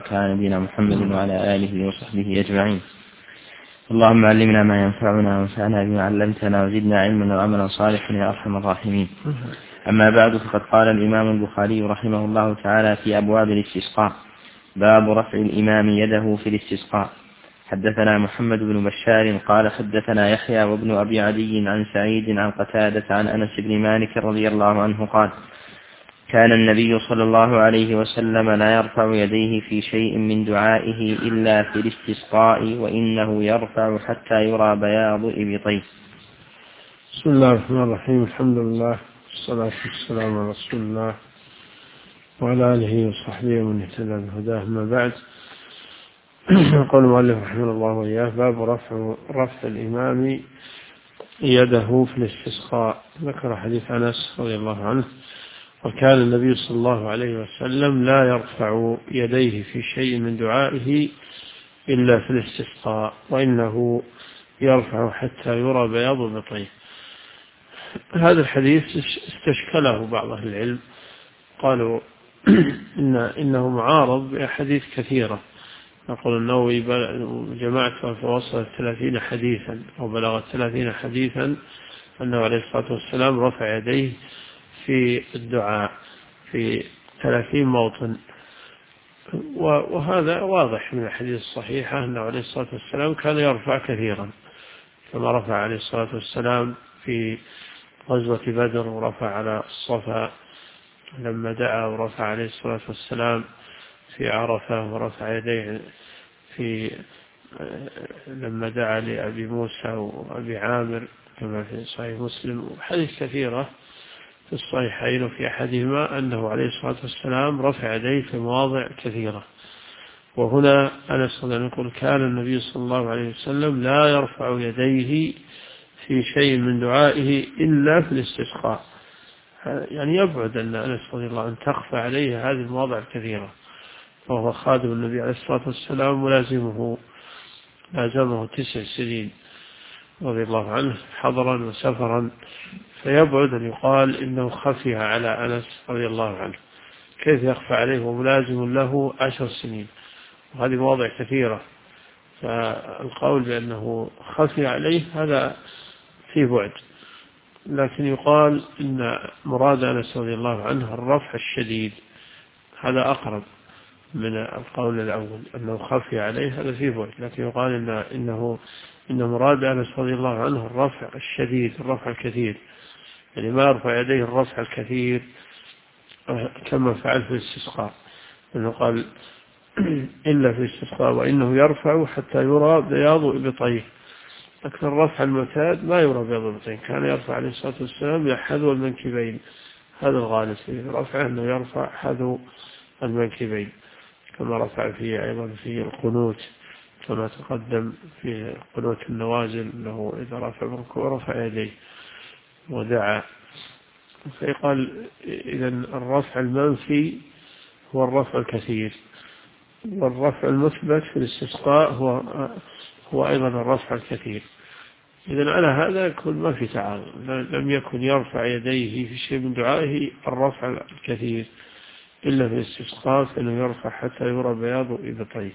وبارك على نبينا محمد وعلى آله وصحبه أجمعين. اللهم علمنا ما ينفعنا وانفعنا بما علمتنا وزدنا علما وعملا صالحا يا أرحم الراحمين. أما بعد، فقد قال الإمام البخاري رحمه الله تعالى في أبواب الاستسقاء: باب رفع الإمام يده في الاستسقاء. حدثنا محمد بن بشار قال حدثنا يحيى وابن أبي عدي عن سعيد عن قتادة عن أنس بن مالك رضي الله عنه قال: كان النبي صلى الله عليه وسلم لا يرفع يديه في شيء من دعائه إلا في الاستسقاء، وإنه يرفع حتى يرى بياض إبطيه. بسم الله الرحمن الرحيم. الحمد لله والصلاة والسلام على رسول الله وعلى آله وصحبه ومن اهتدى بهداه. أما بعد، يقول المؤلف رحمه الله وإياه: باب رفع الإمام يده في الاستسقاء. ذكر حديث أنس رضي الله عنه: وكان النبي صلى الله عليه وسلم لا يرفع يديه في شيء من دعائه إلا في الاستسقاء، وإنه يرفع حتى يرى بياض إبطيه. هذا الحديث استشكله بعض أهل العلم، قالوا إنه معارض بأحاديث كثيرة. يقول النووي: جمعت فوصلت 30 حديثا أو بلغت 30 حديثا أنه عليه الصلاة والسلام رفع يديه في الدعاء في 30 موطن. وهذا واضح من الحديث الصحيحة أنه عليه الصلاة والسلام كان يرفع كثيرا، كما رفع عليه الصلاة والسلام في غزوة بدر، ورفع على الصفا لما دعا، ورفع عليه الصلاة والسلام في عرفة، ورفع يديه لما دعا لأبي موسى وأبي عامر كما في صحيح مسلم. وحديث كثيرة في الصحيحين وفي أحدهما أنه عليه الصلاة والسلام رفع يديه في مواضع كثيرة. وهنا أنس يقول: كان النبي صلى الله عليه وسلم لا يرفع يديه في شيء من دعائه إلا في الاستسقاء. يعني يبعد أن أنس رضي الله عنه تخفى عليه هذه المواضع الكثيرة، وهو خادم النبي عليه الصلاة والسلام لازمه 9 سنين رضي الله عنه حضرا وسفرا، فيبعد أن يقال إنه خفي على أنس رضي الله عنه. كيف يخفى عليه وملازم له 10 سنين؟ وهذه مواضع كثيرة، فالقول بأنه خفي عليه هذا فيه بعد. لكن يقال إن مراد أنس رضي الله عنه الرفع الشديد، هذا أقرب من القول الأول أنه خفي عليه، هذا فيه بعد. لكن يقال إن مراد أنس رضي الله عنه الرفع الشديد، الرفع الكثير، يعني ما يرفع يديه الرفع الكثير كما فعل في الاستسقاء، إنه قال: إلا في الاستسقاء وإنه يرفع حتى يرى بياض إبطيه. لكن الرفع المعتاد ما يرى بياض إبطيه، كان يرفع عليه الصلاة والسلام حذو المنكبين، هذا الغالب في الرفع أنه يرفع حذو المنكبين، كما رفع فيه أيضا في القنوت كما تقدم في قنوت النوازل، أنه إذا رفع الركوع رفع يديه ودعا. فيقال إذن الرفع المنفي هو الرفع الكثير، والرفع المثبت في الاستسقاء هو أيضا الرفع الكثير. إذن على هذا يكون ما في تعارض، لم يكن يرفع يديه في شيء من دعائه الرفع الكثير إلا في الاستسقاء، فإنه يرفع حتى يرى بياض إبطيه.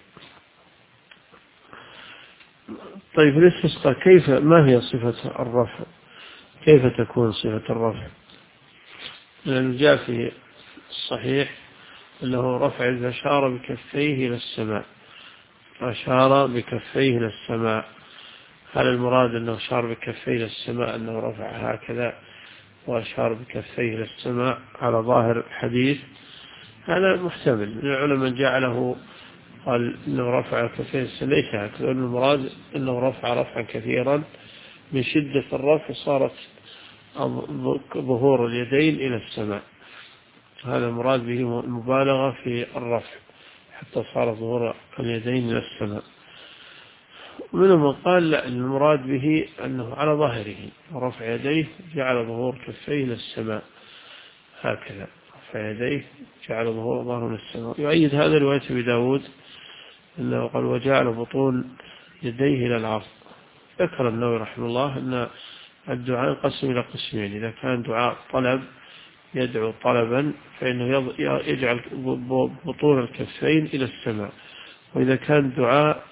طيب، الاستسقاء ما هي صفة الرفع؟ كيف تكون صفة الرفع؟ لأنه جاء في الصحيح أنه رفع إذا أشار بكفيه إلى السماء، أشار بكفيه إلى السماء. هل المراد أنه أشار بكفيه إلى السماء أنه رفع هكذا وأشار بكفيه إلى السماء على ظاهر الحديث؟ هذا محتمل. العلماء جعله قال إنه رفع كفيه السماء، ليس هكذا، المراد أنه رفع رفعا كثيرا من شدة الرفع صارت ظهور اليدين إلى السماء، هذا المراد به المبالغة في الرفع حتى صار ظهور اليدين إلى السماء. ومنهم من قال لا، المراد به أنه على ظاهره رفع يديه جعل ظهور كفيه إلى السماء، هكذا رفع يديه جعل ظهور إلى السماء. يؤيد هذا رواية أبي داود أنه قال: وجعل بطون يديه إلى العرض. ذكر النووي رحمه الله أن الدعاء ينقسم إلى قسمين: إذا كان دعاء طلب يدعو طلبا فإنه يجعل بطون الكفين إلى السماء. وإذا كان دعاء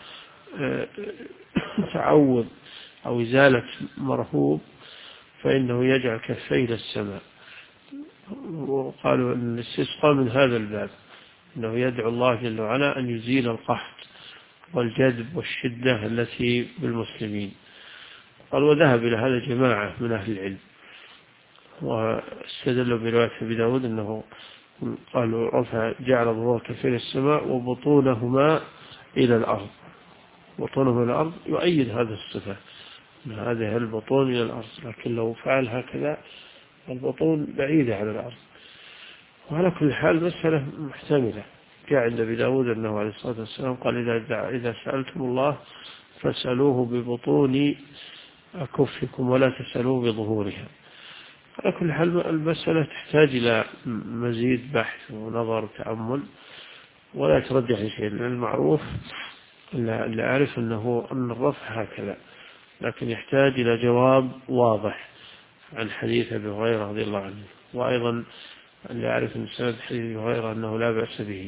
تعوذ أو إزالة مرهوب فإنه يجعل كفيه إلى السماء. وقالوا أن الاستسقاء من هذا الباب، أنه يدعو الله جل وعلا أن يزيل القحط والجذب والشدة التي بالمسلمين. قال وذهب إلى هذا جماعة من أهل العلم، واستدلوا برواية أبي داود أنه قالوا جعل الله كفين السماء وبطونهما إلى الأرض. بطونهما إلى الأرض يؤيد هذا الصفة، هذه البطون إلى الأرض، لكن لو فعل هكذا البطون بعيدة عن الأرض. وعلى كل حال مسألة محتملة. جاء عند أبي داود أنه عليه الصلاة والسلام قال إذا سألتم الله فاسألوه ببطون أكفكم ولا تسألوه بظهورها. على كل حال المسألة تحتاج إلى مزيد بحث ونظر وتأمل، ولا ترجح شيء، لأن المعروف اللي أعرف أن الرفع هكذا، لكن يحتاج إلى جواب واضح عن حديث أبي هريرة رضي الله عنه. وأيضا اللي أعرف أن سند حديث أبي هريرة أنه لا بأس به،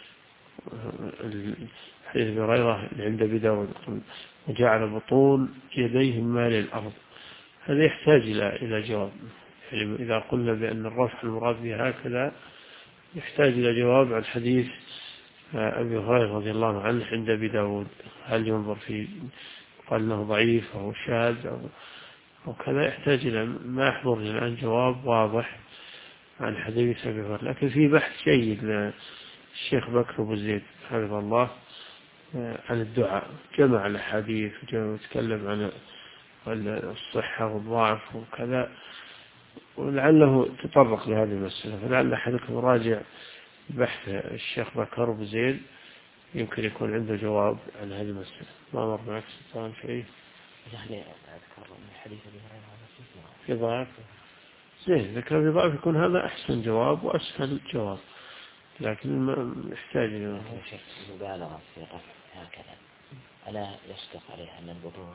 حديث أبي هريرة عند أبي داود وجعل بطون يديه مال الأرض، هذا يحتاج إلى جواب. يعني إذا قلنا بأن الرفع المراد به هكذا يحتاج إلى جواب عن حديث أبي هريرة رضي الله عنه عند أبي داود، هل ينظر فيه قال أنه ضعيف أو شاذ أو كذا، يحتاج إلى ما يحضر الآن جواب واضح عن حديث أبي هريرة. لكن في بحث جيد للشيخ بكر أبو زيد حفظه الله عن الدعاء، جمع الأحاديث وتكلم عن الصحة والضعف وكذا، ولعله تطرق لهذه المسألة، فلعل أحدكم راجع بحث الشيخ بكر أبو زيد يمكن يكون عنده جواب عن هذه المسألة. ما مر معك سلطان شيء؟ يعني أذكر من حديث أبي هريرة في ضعف زين، ذكر في ضعف يكون هذا أحسن جواب وأسهل جواب، لكن ما يحتاج إلى مبالغة في رفع هكذا، ألا يصدق عليها من البطون؟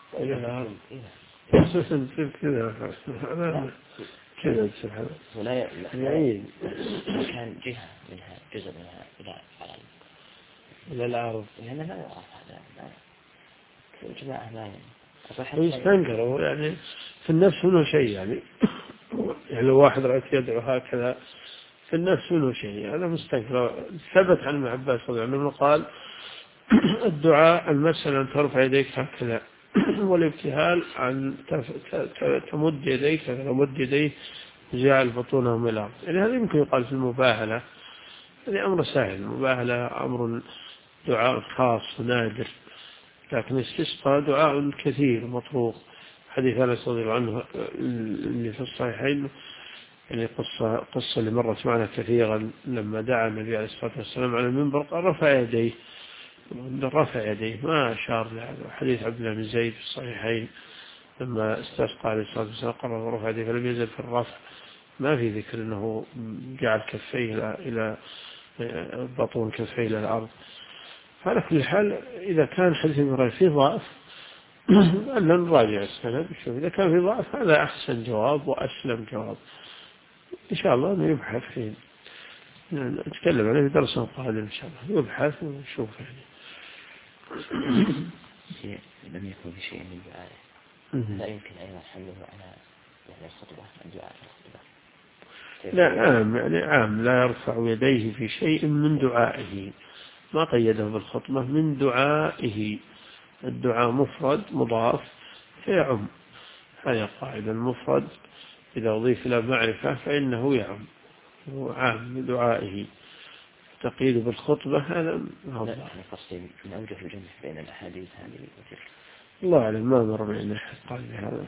كذا كذا ولا يعين كان جهة منها جزء منها إلى العرض، لأن لا يعرف هذا جماعة ما ويستنكروا يعني في النفس منه شيء، يعني لو واحد رأيت يدعو هكذا في النفس منه شيء، هذا مستنكر. ثبت عن ابن عباس رضي الله عنه قال الدعاء المسألة أن ترفع يديك هكذا، والابتهال أن تمد يديك، تمد يديه جعل بطونهم إلى الأرض. يعني هذا يمكن يقال في المباهلة، هذا أمر سهل، المباهلة أمر دعاء خاص نادر، لكن الاستسقاء دعاء كثير مطروق. حديث أنس رضي الله عنه اللي في الصحيحين، يعني قصة اللي مرت معنا كثيرا، لما دعا النبي عليه الصلاة والسلام على المنبر قال رفع يديه ما أشار له. حديث عبد الله بن زيد في الصحيحين لما استسقى عليه الصلاة والسلام قال رفع يديه فلم يزل في الرفع، ما في ذكر أنه جعل كفيه إلى بطون كفيه إلى الأرض. على كل حال إذا كان حديث ابن هريرة فيه ضعف ألا نراجع السند، إذا كان فيه ضعف هذا أحسن جواب وأسلم جواب، إن شاء الله نبحث فيه، نتكلم عليه في درس قادم إن شاء الله، يبحث ونشوف يعني. لم يكن في شيء من دعائه لا يمكن أيضا حمله على الخطبة عن دعاء الخطبة. لا عام، يعني عام لا يرفع يديه في شيء من دعائه، ما قيده بالخطبة، من دعائه. الدعاء مفرد مضاف فيعم، هذه قاعدة، المفرد إذا أضيف إلى معرفة فإنه يعم، هو عام من دعائه. تقييد بالخطبة هذا هو لا، يعني قصدي من أوجه الجمع بين الأحاديث هذه وتلك. الله أعلم، ما مر معنا أحد قال بهذا.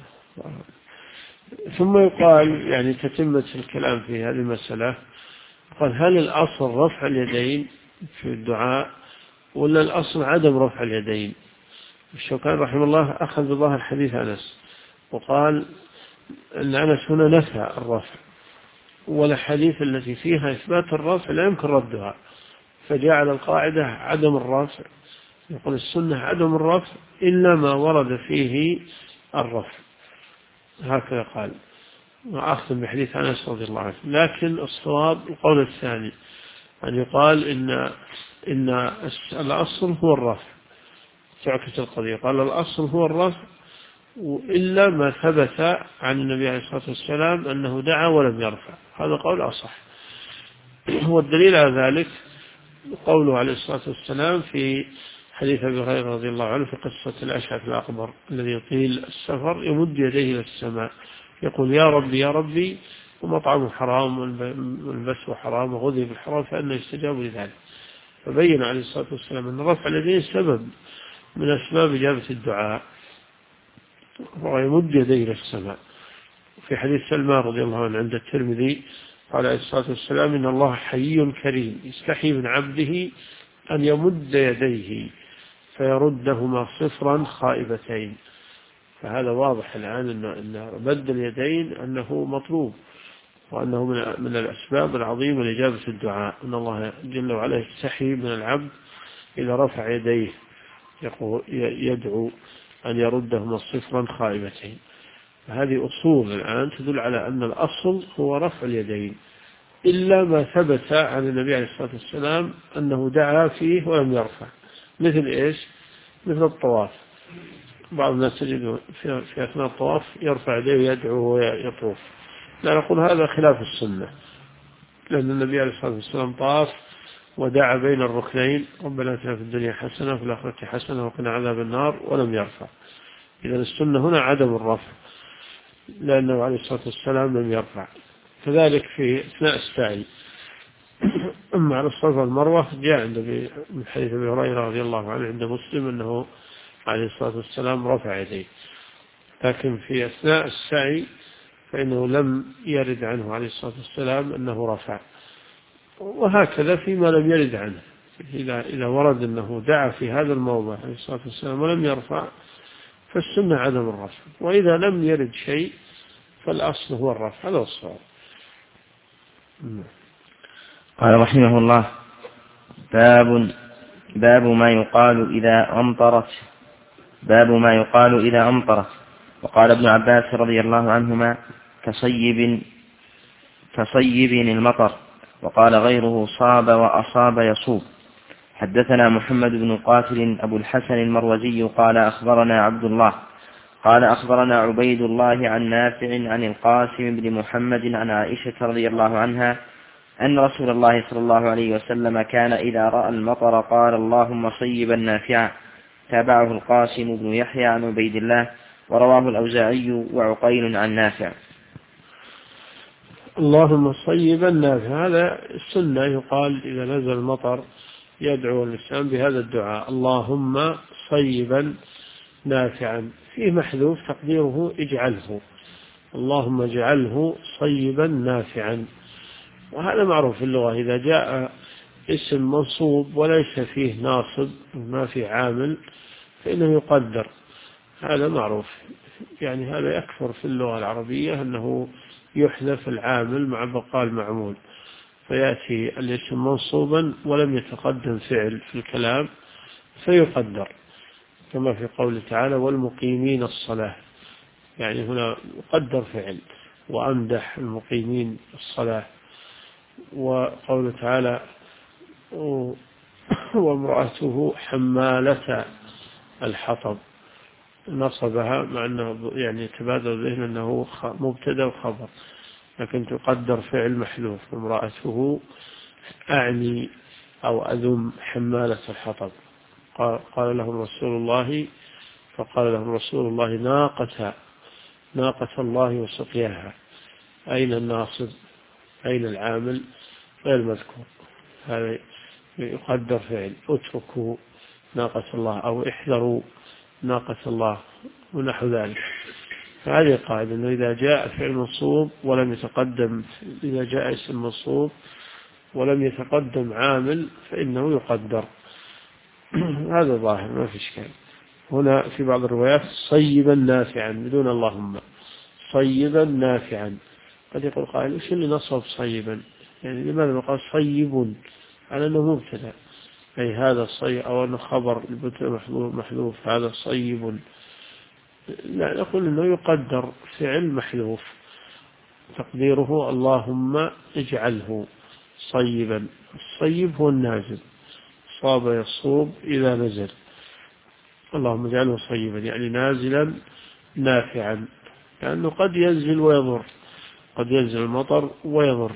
ثم يقال يعني تتمة الكلام في هذه المسألة، قال هل الأصل رفع اليدين في الدعاء ولا الأصل عدم رفع اليدين؟ الشوكاني رحمه الله أخذ بظاهر حديث أنس وقال أن أنس هنا نفى الرفع، والحديث التي فيها إثبات الرفع لا يمكن ردها، فجعل القاعدة عدم الرفع. يقول السنة عدم الرفع إلا ما ورد فيه الرفع، هكذا قال. وأختم بحديث أنس رضي الله عنه. لكن الصواب القول الثاني، أن يقال إن الأصل هو الرفع. تعكس القضية، قال الأصل هو الرفع إلا ما ثبت عن النبي عليه الصلاة والسلام أنه دعا ولم يرفع، هذا قول أصح. والدليل على ذلك قوله عليه الصلاة والسلام في حديث أبي هريرة رضي الله عنه في قصة الأشعث الأكبر الذي يطيل السفر يمد يديه إلى السماء يقول يا ربي يا ربي، ومطعمه حرام والملبسه حرام وغذي بالحرام، فأنه يستجاب لذلك. فبين عليه الصلاة والسلام أن رفع اليدين سبب من أسباب إجابة الدعاء، ويمد يديه إلى السماء. في حديث سلمان رضي الله عنه عند الترمذي قال عليه الصلاة والسلام إن الله حي كريم يستحي من عبده أن يمد يديه فيردهما صفرا خائبتين. فهذا واضح الآن أن مد اليدين أنه مطلوب، وأنه من الأسباب العظيمة لإجابة الدعاء، أن الله جل وعلا يستحي من العبد إذا رفع يديه يدعو أن يردهما صفرا خائبتين. هذه أصول الآن تدل على أن الأصل هو رفع اليدين، إلا ما ثبت عن النبي عليه الصلاة والسلام أنه دعا فيه ولم يرفع. مثل إيش؟ مثل الطواف، بعض الناس تجد في أثناء الطواف يرفع يديه ويدعو ويطوف، لا نقول هذا خلاف السنة، لأن النبي عليه الصلاة والسلام طاف ودعا بين الركنين ربنا آتنا في الدنيا حسنة وفي الآخرة حسنة وقنا عذاب النار ولم يرفع. إذا السنة هنا عدم الرفع، لأنه عليه الصلاة والسلام لم يرفع. كذلك في أثناء السعي، أما على الصفا والمروة جاء من حديث أبي هريرة رضي الله عنه عند مسلم أنه عليه الصلاة والسلام رفع يديه، لكن في أثناء السعي فإنه لم يرد عنه عليه الصلاة والسلام أنه رفع. وهكذا فيما لم يرد عنه، إذا ورد أنه دعا في هذا الموضع عليه الصلاة والسلام ولم يرفع فالسنة عدم الرفع، وإذا لم يرد شيء فالأصل هو الرفع. هذا الصواب. قال رحمه الله باب ما يقال إذا أمطرت. وقال ابن عباس رضي الله عنهما كصيب المطر. وقال غيره صاب وأصاب يصوب. حدثنا محمد بن قاتل أبو الحسن المروزي قال أخبرنا عبد الله قال أخبرنا عبيد الله عن نافع عن القاسم بن محمد عن عائشة رضي الله عنها أن رسول الله صلى الله عليه وسلم كان إذا رأى المطر قال اللهم صيبا نافعا. تابعه القاسم بن يحيى عن عبيد الله، ورواه الأوزاعي وعقيل عن نافع. اللهم صيبا نافعا، هذا السنة، يقال إذا نزل المطر يدعو الإنسان بهذا الدعاء اللهم صيبا نافعا، فيه محذوف تقديره اجعله، اللهم اجعله صيبا نافعا. وهذا معروف في اللغة، إذا جاء اسم منصوب وليس فيه ناصب ما فيه عامل فإنه يقدر، هذا معروف. يعني هذا يكثر في اللغة العربية أنه يحذف العامل مع بقاء المعمول، فيأتي الاسم منصوبا ولم يتقدم فعل في الكلام فيقدر، كما في قوله تعالى والمقيمين الصلاة، يعني هنا يقدر فعل وأمدح المقيمين الصلاة. وقوله تعالى وامرأته حمالة الحطب، نصبها مع أنه يعني تبادل الذهن أنه مبتدأ وخبر، لكن تقدر فعل محذوف امرأته أعني أو أذم حمالة الحطب. قال لهم رسول الله ناقة الله وسقياها. أين الناصب؟ أين العامل؟ غير مذكور، هذا يقدر فعل اتركوا ناقة الله أو احذروا ناقة الله ونحو ذلك. فهذه قاعدة أنه إذا جاء فعل منصوب ولم يتقدم، إذا جاء اسم منصوب ولم يتقدم عامل فإنه يقدر. هذا ظاهر ما في إشكال. هنا في بعض الروايات صيبا نافعا بدون اللهم، صيبا نافعا. قد يقول قائل إيش اللي نصب صيبا؟ يعني لماذا ما قال صيب على أنه مبتدأ، أي هذا صيب، أو أنه خبر محذوف هذا صيب؟ لا، نقول أنه يقدر فعل محذوف تقديره اللهم اجعله صيبا. الصيب هو النازل، صاب يصوب إذا نزل. اللهم اجعله صيبا يعني نازلا نافعا، لأنه قد ينزل ويضر، قد ينزل المطر ويضر،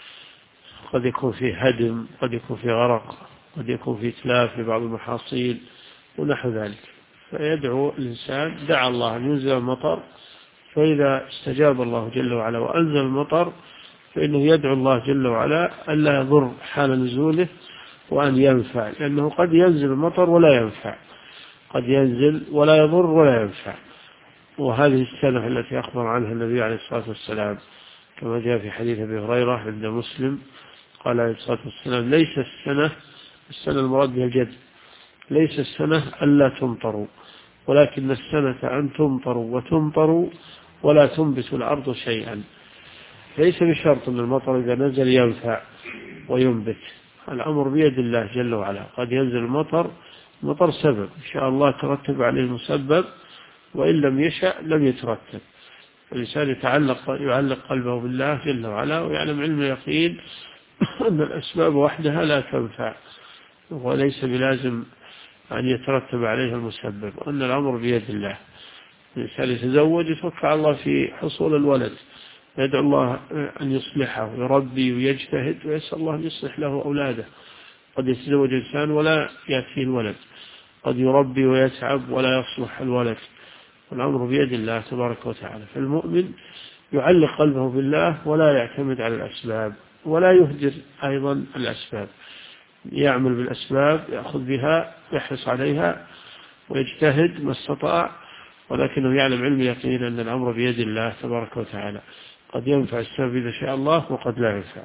قد يكون فيه هدم، قد يكون فيه غرق، قد يكون فيه إتلاف لبعض المحاصيل ونحو ذلك. فيدعو الإنسان، دعا الله أن ينزل المطر، فإذا استجاب الله جل وعلا وأنزل المطر فإنه يدعو الله جل وعلا ألا يضر حال نزوله وأن ينفع، لأنه قد ينزل المطر ولا ينفع، قد ينزل ولا يضر ولا ينفع. وهذه السنة التي أخبر عنها النبي عليه الصلاة والسلام كما جاء في حديث أبي هريرة عند مسلم، قال عليه الصلاة والسلام: ليس السنة المراد بها الجد، ليس السنة ألا تمطروا، ولكن السنة أن تمطروا وتمطروا ولا تنبت الأرض شيئا. ليس بشرط أن المطر إذا نزل ينفع وينبت، الأمر بيد الله جل وعلا. قد ينزل المطر سبب إن شاء الله ترتب عليه المسبب، وإن لم يشأ لم يترتب. الإنسان يعلق قلبه بالله جل وعلا ويعلم علم اليقين أن الأسباب وحدها لا تنفع، وليس بلازم أن يترتب عليها المسبب، وأن الأمر بيد الله. الإنسان يتزوج يتوكل الله في حصول الولد، يدعو الله أن يصلحه ويربي ويجتهد ويسأل الله أن يصلح له أولاده. قد يتزوج إنسان ولا يأتيه الولد، قد يربي ويتعب ولا يصلح الولد، والأمر بيد الله تبارك وتعالى. فالمؤمن يعلق قلبه بالله ولا يعتمد على الأسباب، ولا يهدر أيضا الأسباب، يعمل بالأسباب، يأخذ بها، يحرص عليها ويجتهد ما استطاع، ولكنه يعلم علم يقين أن الأمر بيد الله تبارك وتعالى. قد ينفع السبب إذا شاء الله وقد لا ينفع.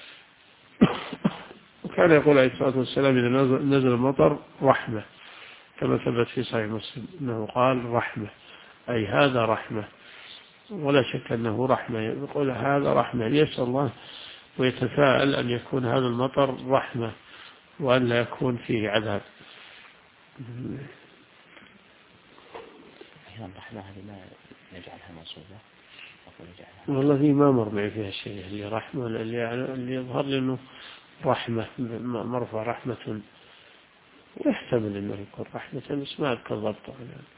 وكان يقول عليه الصلاة والسلام: إذا نزل المطر رحمة، كما ثبت في صحيح مسلم أنه قال رحمة، أي هذا رحمة، ولا شك أنه رحمة. يقول هذا رحمة، يسأل الله ويتفاءل أن يكون هذا المطر رحمة وأن لا يكون فيه عذاب. الرحمة هذه ما نجعلها منصوبة، والله ما مر معي فيها شيء اللي رحمة، اللي يظهر لي أنه رحمة مرفع رحمة، ويحتمل أنه يكون رحمة، بس ما أذكر ضبطه.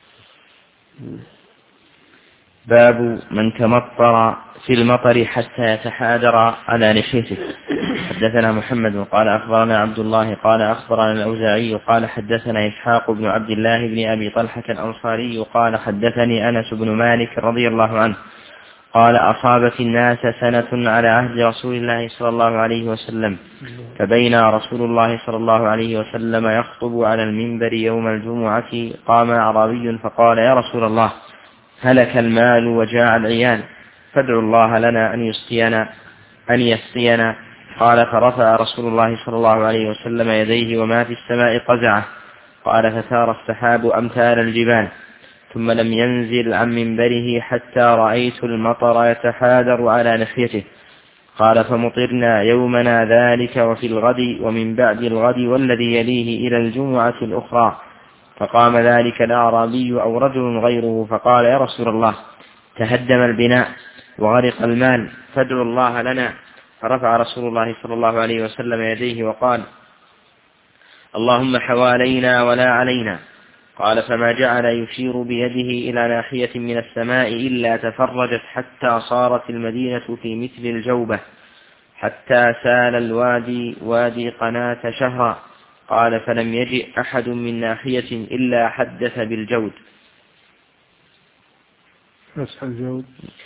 باب من تمطر في المطر حتى يتحادر على لحيته. حدثنا محمد قال أخبرنا عبد الله قال أخبرنا الأوزاعي قال حدثنا إسحاق بن عبد الله بن أبي طلحة الأنصاري قال حدثني أنس بن مالك رضي الله عنه قال: أصابت الناس سنة على عهد رسول الله صلى الله عليه وسلم، فبينا رسول الله صلى الله عليه وسلم يخطب على المنبر يوم الجمعة قام أعرابي فقال: يا رسول الله، هلك المال وجاع العيال، فادعوا الله لنا أن يسقينا. قال: فرفع رسول الله صلى الله عليه وسلم يديه وما في السماء قزعه. قال: فثار السحاب أمثال الجبال، ثم لم ينزل عن منبره حتى رأيت المطر يتحادر على نخيته. قال: فمطرنا يومنا ذلك وفي الغد ومن بعد الغد والذي يليه إلى الجمعة الأخرى. فقام ذلك الأعرابي أو رجل غيره فقال: يا رسول الله، تهدم البناء وغرق المال، فادعوا الله لنا. فرفع رسول الله صلى الله عليه وسلم يديه وقال: اللهم حوالينا ولا علينا. قال: فما جعل يشير بيده إلى ناحية من السماء إلا تفرجت حتى صارت المدينة في مثل الجوبة، حتى سال الوادي وادي قناة شهرا. قال: فلم يجئ أحد من ناحية إلا حدث بالجود. مسح الجود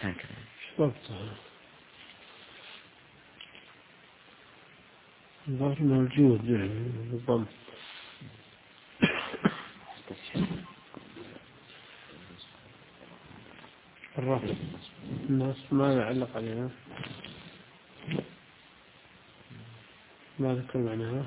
ظهر من الجود بالضم. الرفض الناس ما يعلق عليها، ما ذكر معناها.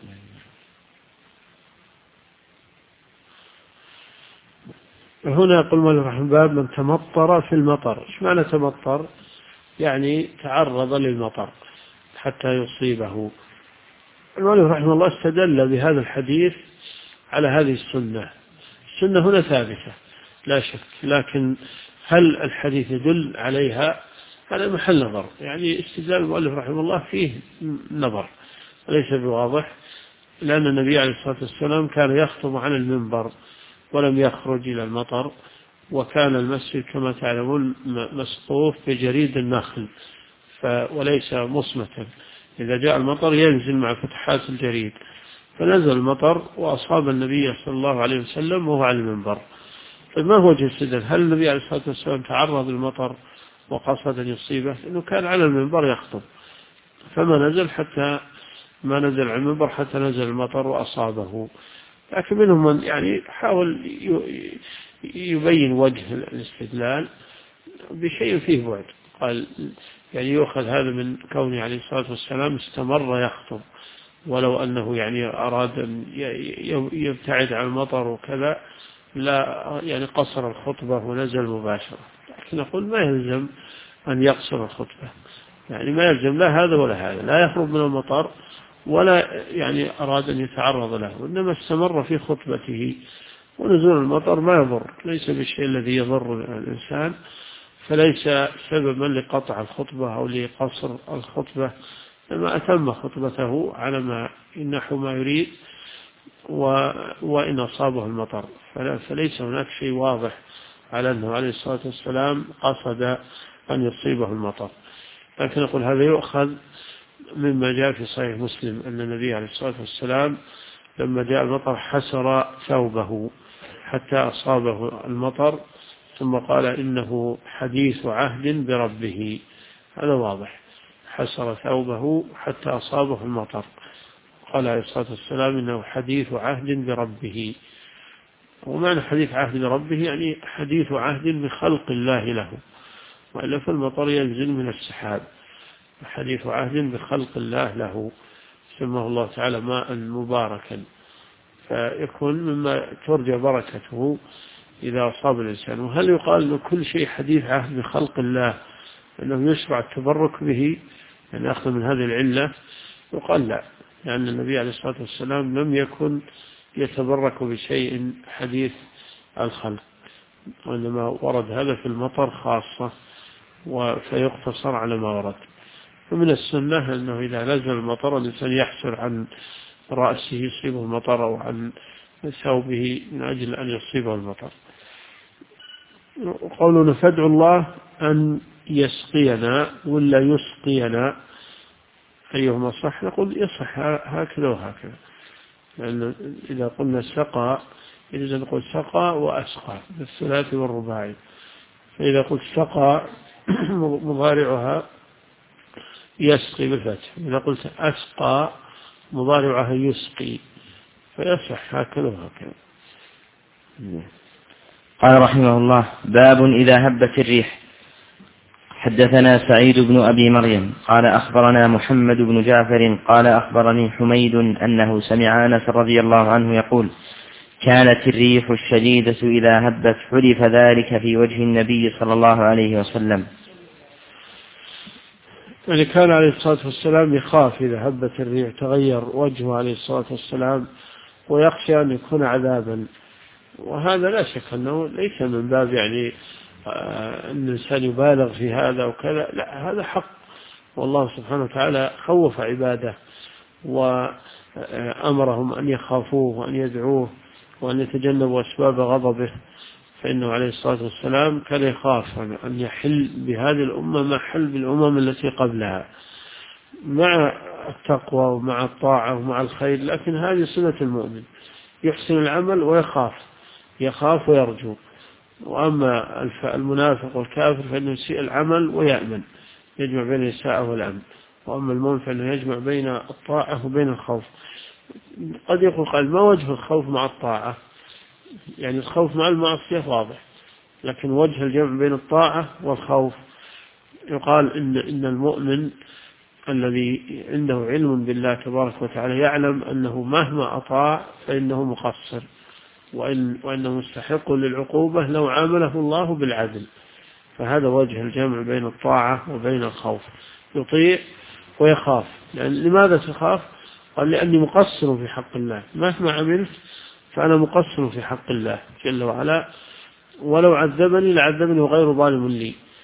هنا يقول مالك رحمه باب من تمطر في المطر. ايش معنى تمطر؟ يعني تعرض للمطر حتى يصيبه. مالك رحمه الله استدل بهذا الحديث على هذه السنة. السنة هنا ثابتة لا شك، لكن هل الحديث يدل عليها هذا محل نظر، يعني استدلال المؤلف رحمه الله فيه نظر ليس بواضح، لأن النبي عليه الصلاة والسلام كان يخطب عن المنبر ولم يخرج إلى المطر، وكان المسجد كما تعلمون مسقوف بجريد النخل وليس مصمتا، إذا جاء المطر ينزل مع فتحات الجريد، فنزل المطر وأصاب النبي صلى الله عليه وسلم وهو على المنبر. طيب ما هو وجه الاستدلال؟ هل النبي عليه الصلاة والسلام تعرض للمطر وقصد أن يصيبه؟ إنه كان على المنبر يخطب، فما نزل حتى ما نزل على المنبر حتى نزل المطر وأصابه. لكن منهم من يعني حاول يبين وجه الاستدلال بشيء فيه بعد، قال يعني يؤخذ هذا من كونه عليه الصلاة والسلام استمر يخطب، ولو أنه يعني أراد أن يبتعد عن المطر وكذا لا يعني قصر الخطبة ونزل مباشرة. لكن نقول ما يلزم أن يقصر الخطبة، يعني ما يلزم لا هذا ولا هذا، لا يخرج من المطر ولا يعني أراد أن يتعرض له، إنما استمر في خطبته، ونزول المطر ما يضر، ليس بالشيء الذي يضر الإنسان، فليس سببا لقطع الخطبة أو لقصر الخطبة، لما أتم خطبته على ما نحو ما يريد، وإن أصابه المطر فليس هناك شيء واضح على أنه عليه الصلاة والسلام قصد أن يصيبه المطر. لكن نقول هذا يؤخذ مما جاء في صحيح مسلم أن النبي عليه الصلاة والسلام لما جاء المطر حسر ثوبه حتى أصابه المطر، ثم قال إنه حديث عهد بربه، هذا واضح، حسر ثوبه حتى أصابه المطر، قال عليه الصلاة والسلام إنه حديث عهد بربه. ومعنى حديث عهد بربه يعني حديث عهد بخلق الله له، وإلا فالمطر ينزل من السحاب، حديث عهد بخلق الله له، سماه الله تعالى ماء مباركا، فيكون مما ترجى بركته إذا أصاب الإنسان. وهل يقال أن كل شيء حديث عهد بخلق الله أنه يشرع التبرك به، يعني أخذ من هذه العلة؟ يقال لا، لأن النبي عليه الصلاة والسلام لم يكن يتبرك بشيء حديث الخلق، وإنما ورد هذا في المطر خاصة، فيقتصر على ما ورد. فمن السنة أنه إذا نزل المطر الإنسان يحسر عن رأسه يصيبه المطر أو عن ثوبه من أجل أن يصيبه المطر. وقولنا فادعوا الله أن يسقينا ولا يسقينا أيهما صح؟ نقول يصح هكذا وهكذا، لأن إذا قلنا سقى إذا نقول سقى وأسقى بالثلاثي والرباعي، فإذا قلت سقى مضارعها يسقي بالفتح، إذا قلت أسقى مضارعها يسقي، فيصح هكذا وهكذا. قال رحمه الله: باب إذا هبت الريح. حدثنا سعيد بن أبي مريم قال أخبرنا محمد بن جعفر قال أخبرني حميد أنه سمع أنس رضي الله عنه يقول: كانت الريح الشديدة إذا هبت حلف ذلك في وجه النبي صلى الله عليه وسلم. يعني كان عليه الصلاة والسلام يخاف إذا هبت الريح تغير وجهه عليه الصلاة والسلام، ويخشى أن يكون عذابا، وهذا لا شك أنه ليس من باب يعني أن الإنسان يبالغ في هذا وكذا، لا، هذا حق، والله سبحانه وتعالى خوف عباده وأمرهم أن يخافوه وأن يدعوه وأن يتجنبوا أسباب غضبه، فإنه عليه الصلاة والسلام كان يخاف أن يحل بهذه الأمة ما حل بالأمم التي قبلها مع التقوى ومع الطاعة ومع الخير، لكن هذه سنة المؤمن، يحسن العمل يخاف ويرجو. وأما المنافق والكافر فإنه يسيء العمل ويأمن، يجمع بين الإساءة والأمن. وأما المؤمن فإنه يجمع بين الطاعة وبين الخوف. قد يقول قال: ما وجه الخوف مع الطاعة؟ يعني الخوف مع المعصية واضح، لكن وجه الجمع بين الطاعة والخوف، يقال إن المؤمن الذي عنده علم بالله تبارك وتعالى يعلم أنه مهما أطاع فإنه مقصر، وإنه مستحق للعقوبة لو عامله الله بالعدل، فهذا وجه الجمع بين الطاعة وبين الخوف، يطيع ويخاف. لماذا تخاف؟ قال: لأني مقصر في حق الله، مهما عملت فأنا مقصر في حق الله جل وعلا، ولو عذبني لعذبني وغير ظالم لي،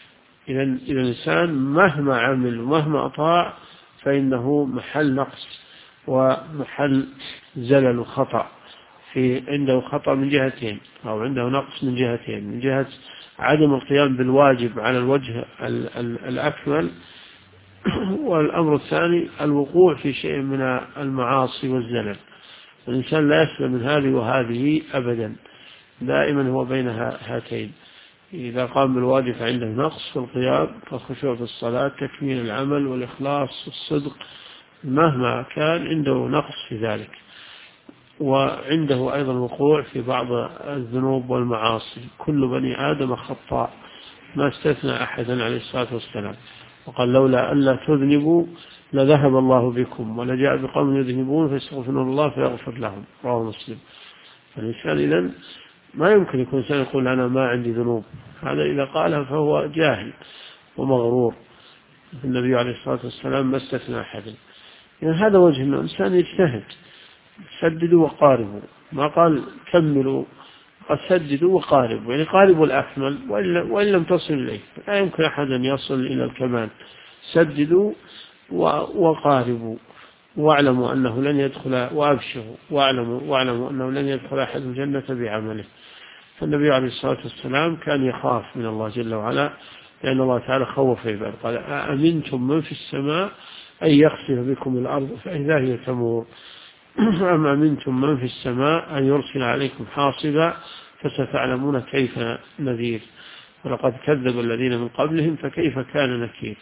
إذا الإنسان مهما عمل ومهما أطاع فإنه محل نقص ومحل زلل وخطأ، عنده خطأ من جهتين، أو عنده نقص من جهتين: من جهة عدم القيام بالواجب على الوجه الأكمل، والأمر الثاني الوقوع في شيء من المعاصي والزلل. الإنسان لا يسلم من هذه وهذه أبدا، دائما هو بين هاتين. إذا قام بالواجب فعنده نقص في القيام كالخشوع في الصلاة، تكميل العمل والإخلاص والصدق، مهما كان عنده نقص في ذلك. وعنده أيضا وقوع في بعض الذنوب والمعاصي. كل بني آدم خطاء، ما استثنى أحدا عليه الصلاة والسلام، وقال: لولا ألا تذنبوا لذهب الله بكم ولجاء بقوم يذنبون فيستغفرون الله فيغفر لهم. رواه مسلم. فالإنسان إذن ما يمكن يكون إنسان يقول أنا ما عندي ذنوب، هذا إذا قالها فهو جاهل ومغرور. النبي عليه الصلاة والسلام ما استثنى أحدا. يعني هذا وجه أن الإنسان يجتهد، سددوا وقاربوا، ما قال كملوا، قد سددوا وقاربوا، يعني قاربوا الأكمل وإن لم تصل إليه. لا يمكن أحد أن يصل إلى الكمال. سددوا وقاربوا، واعلموا أنه لن يدخل، وأبشروا واعلموا أنه لن يدخل أحد الجنة بعمله. فالنبي عليه الصلاة والسلام كان يخاف من الله جل وعلا، لأن الله تعالى خوف عباده، قال: أأمنتم من في السماء أن يخسف بكم الأرض فإذا هي تمور، أم أمنتم من في السماء أن يرسل عليكم حاصبا فستعلمون كيف نذير، ولقد كذب الذين من قبلهم فكيف كان نكير.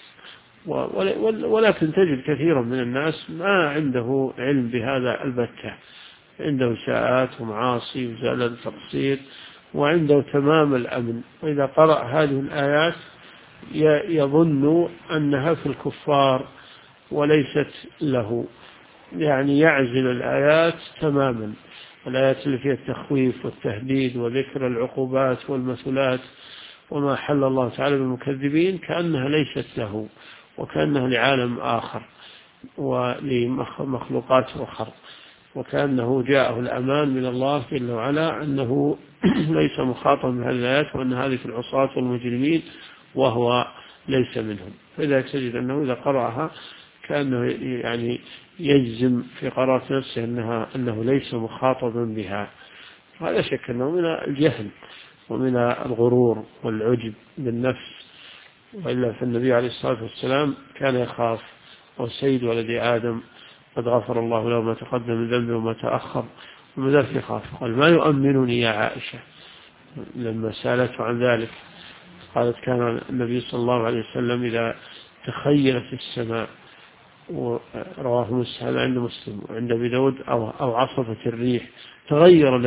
ولكن تجد كثيرا من الناس ما عنده علم بهذا البتة، عنده ساءات ومعاصي وزلل تقصير، وعنده تمام الأمن. وإذا قرأ هذه الآيات يظن أنها في الكفار وليست له، يعني يعزل الآيات تماما، الآيات اللي فيها التخويف والتهديد وذكر العقوبات والمثلات وما حل الله تعالى بالمكذبين، كأنها ليست له، وكأنها لعالم آخر ولمخلوقات أخرى، وكأنه جاءه الأمان من الله جل وعلا أنه ليس مخاطبا بهذه الآيات، وأن هذه في العصاة والمجرمين وهو ليس منهم. فإذا تجد أنه إذا قرأها كأنه يعني يجزم في قرارة نفسه أنه ليس مخاطبا بها. هذا شك أنه من الجهل ومن الغرور والعجب بالنفس. وإلا فالنبي عليه الصلاة والسلام كان يخاف، وسيد ولد آدم قد غفر الله له ما تقدم من ذنبه وما تأخر، ومن ذلك يخاف. قال: ما يؤمنني يا عائشة؟ لما سألته عن ذلك قالت: كان النبي صلى الله عليه وسلم إذا تخيلت السماء، ورواه مسلم، هذا عند مسلم وعند أبي داود، أو عصفت الريح تغير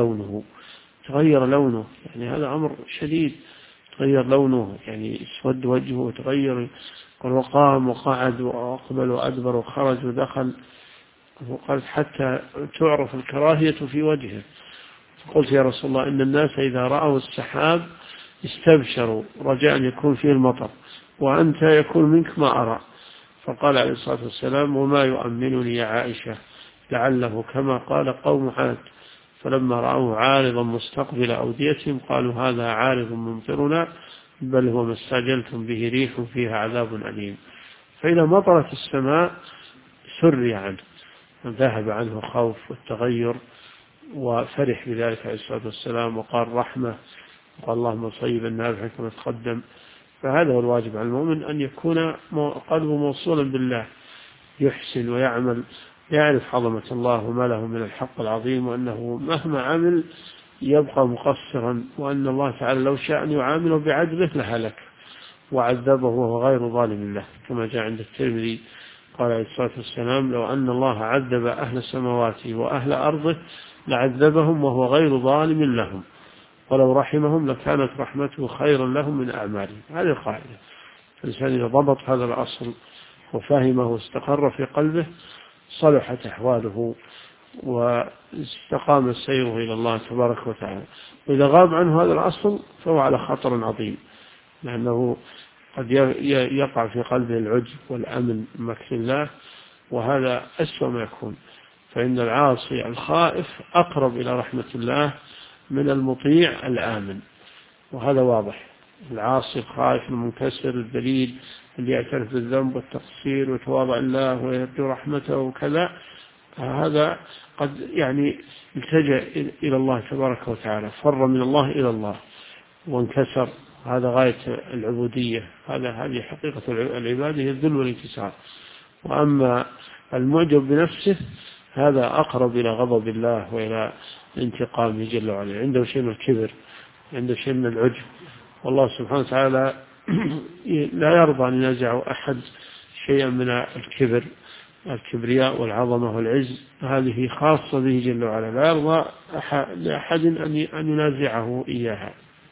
لونه، يعني هذا أمر شديد. تغير لونه، يعني اسود وجهه وتغير. وقام وقعد وأقبل وأدبر وخرج ودخل، وقالت: حتى تعرف الكراهية في وجهه. فقلت: يا رسول الله، إن الناس إذا رأوا السحاب استبشروا رجاء أن يكون فيه المطر، وأنت يكون منك ما أرى. فقال عليه الصلاة والسلام: وما يؤمنني يا عائشة؟ لعله كما قال قوم عاد، فلما رأوه عارضا مستقبل أوديتهم قالوا: هذا عارض ممطرنا بل هو ما استعجلتم به ريح فيها عذاب أليم. فإذا مطرت السماء سري عنه، ذهب عنه خوف والتغير، وفرح بذلك عليه الصلاة والسلام، وقال رحمة، وقال اللهم صيبا نافعا كما تقدم. فهذا هو الواجب على المؤمن، أن يكون قلبه موصولا بالله، يحسن ويعمل، يعرف عظمة الله وما له من الحق العظيم، وأنه مهما عمل يبقى مقصرا، وأن الله تعالى لو شاء أن يعامله بعدله لهلك وعذبه وهو غير ظالم له، كما جاء عند الترمذي قال عليه الصلاة والسلام: لو أن الله عذب أهل سماواته وأهل أرضه لعذبهم وهو غير ظالم لهم، ولو رحمهم لكانت رحمته خيرا لهم من أعمالهم. هذه القاعدة. فالإنسان إذا ضبط هذا الأصل وفهمه واستقر في قلبه صلحت أحواله واستقام سيره إلى الله تبارك وتعالى. وإذا غاب عنه هذا الأصل فهو على خطر عظيم، لأنه قد يقع في قلبه العجب والأمن من مكر الله، وهذا أسوأ ما يكون. فإن العاصي الخائف أقرب إلى رحمة الله من المطيع الآمن، وهذا واضح. العاصي الخائف المنكسر الذليل اللي يعترف بالذنب والتقصير ويتواضع الله ويرجو رحمته وكذا، هذا قد يعني التجأ إلى الله تبارك وتعالى، فر من الله إلى الله وانكسر. هذا غاية العبودية، هذه حقيقة العبادة، هي الذل والانكسار. وأما المعجب بنفسه هذا أقرب إلى غضب الله وإلى انتقامه جل وعلا، عنده شيء من الكبر، عنده شيء من العجب، والله سبحانه وتعالى لا يرضى أن ينازع أحد شيئا من الكبرياء والعظمة والعز، هذه خاصة به جل وعلا، لا يرضى لأحد أن ينازعه إياها.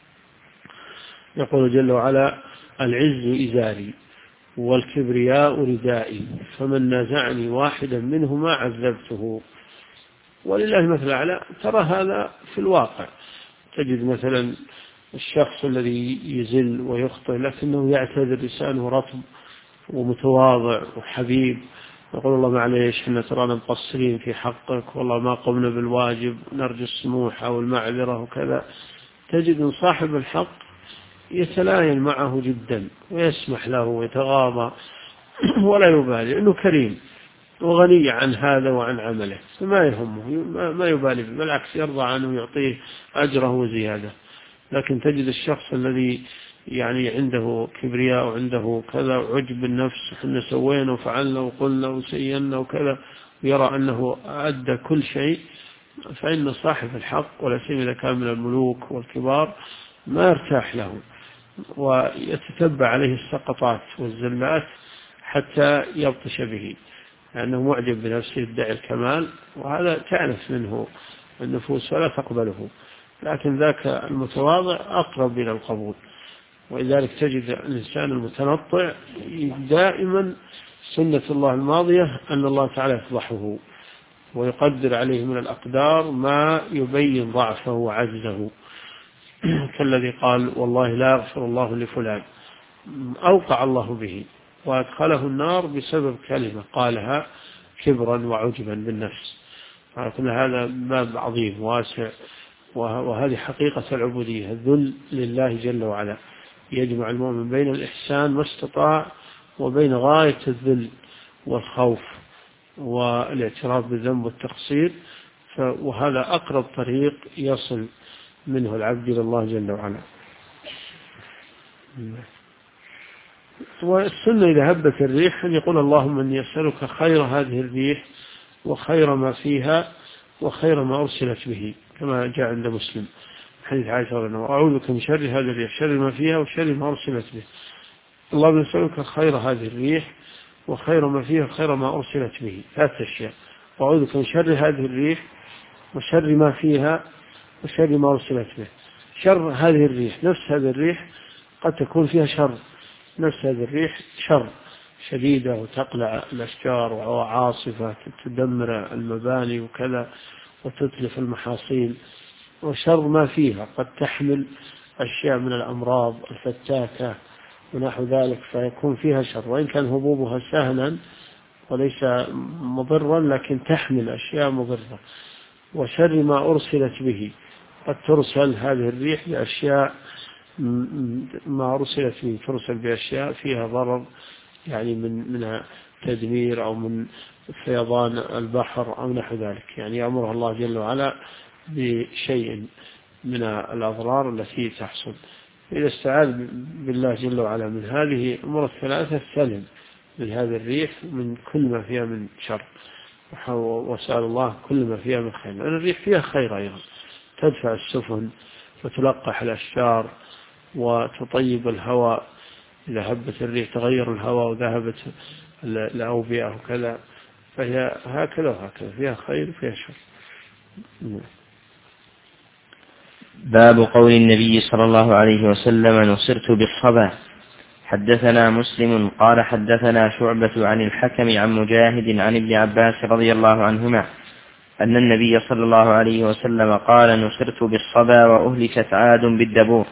يقول جل وعلا: العز إزاري والكبرياء ردائي فمن نازعني واحدا منهما عذبته. ولله المثل الأعلى. ترى هذا في الواقع، تجد مثلا الشخص الذي يزل ويخطئ لكنه يعتذر، لسانه رطب ومتواضع وحبيب، يقول: الله معليش، احنا ترانا مقصرين في حقك، والله ما قمنا بالواجب، نرجو السموح أو المعذرة وكذا. تجد صاحب الحق يتلاين معه جدا ويسمح له ويتغاضى ولا يبالي، إنه كريم وغني عن هذا وعن عمله، فما يهمه، ما يبالي، بالعكس يرضى عنه ويعطيه أجره وزيادة. لكن تجد الشخص الذي يعني عنده كبرياء وعنده كذا عجب بالنفس، احنا سوينا وفعلنا وقلنا وسينا وكذا، ويرى أنه أدى كل شيء، فإن صاحب الحق ولا سيما إذا كان من الملوك والكبار ما يرتاح له، ويتتبع عليه السقطات والزلات حتى يبطش به، لأنه معجب بنفسه يدعي الكمال، وهذا تأنف منه النفوس ولا تقبله. لكن ذاك المتواضع أقرب إلى القبول. ولذلك تجد الإنسان المتنطع دائما سنة الله الماضية أن الله تعالى يفضحه ويقدر عليه من الأقدار ما يبين ضعفه وعجزه، كالذي قال: والله لا يغفر الله لفلان، أوقع الله به وأدخله النار بسبب كلمة قالها كبرا وعجبا بالنفس. كل هذا باب عظيم واسع، وهذه حقيقة العبودية، الذل لله جل وعلا، يجمع المؤمن بين الإحسان ما استطاع وبين غاية الذل والخوف والاعتراف بالذنب والتقصير، وهذا أقرب طريق يصل منه العبد إلى الله جل وعلا. والسنة إذا هبت الريح أن يقول: اللهم إني أسألك خير هذه الريح وخير ما فيها وخير ما أرسلت به، كما جاء عند مسلم حديث عائشة رضي الله عنها: أعوذ بك من شر هذه الريح، شر ما فيها وشر ما أرسلت به. اللهم نسألك خير هذه الريح وخير ما فيها وخير ما أرسلت به، 3 أشياء: أعوذ بك من شر هذه الريح وشر ما فيها وشر ما أرسلت به. شر هذه الريح، نفس هذه الريح قد تكون فيها شر، نفس هذه الريح شر شديدة وتقلع الأشجار وعاصفة تدمر المباني وكذا وتتلف المحاصيل. وشر ما فيها قد تحمل أشياء من الأمراض الفتاكة ونحو ذلك، فيكون فيها شر، وإن كان هبوبها سهلا وليس مضرا لكن تحمل أشياء مضرة. وشر ما أرسلت به، قد ترسل هذه الريح بأشياء ما أرسلت به، ترسل بأشياء فيها ضرر، يعني من تدمير أو من فيضان البحر أو نحو ذلك، يعني يأمرها الله جل وعلا بشيء من الأضرار التي تحصل. إذا استعاذ بالله جل وعلا من هذه الأمور الثلاثة سلم من هذه الريح من كل ما فيها من شر، وسأل الله كل ما فيها من خير، لأن الريح فيها خير أيضا، تدفع السفن وتلقح الأشجار وتطيب الهواء، إذا هبت الريح تغير الهواء وذهبت الأوبئة وكذا، فهي هكذا وهكذا، فيها خير وفيها شر. باب قول النبي صلى الله عليه وسلم: نصرت بالصبا. حدثنا مسلم قال حدثنا شعبة عن الحكم عن مجاهد عن ابن عباس رضي الله عنهما أن النبي صلى الله عليه وسلم قال: نصرت بالصبا وأهلكت عاد بالدبور.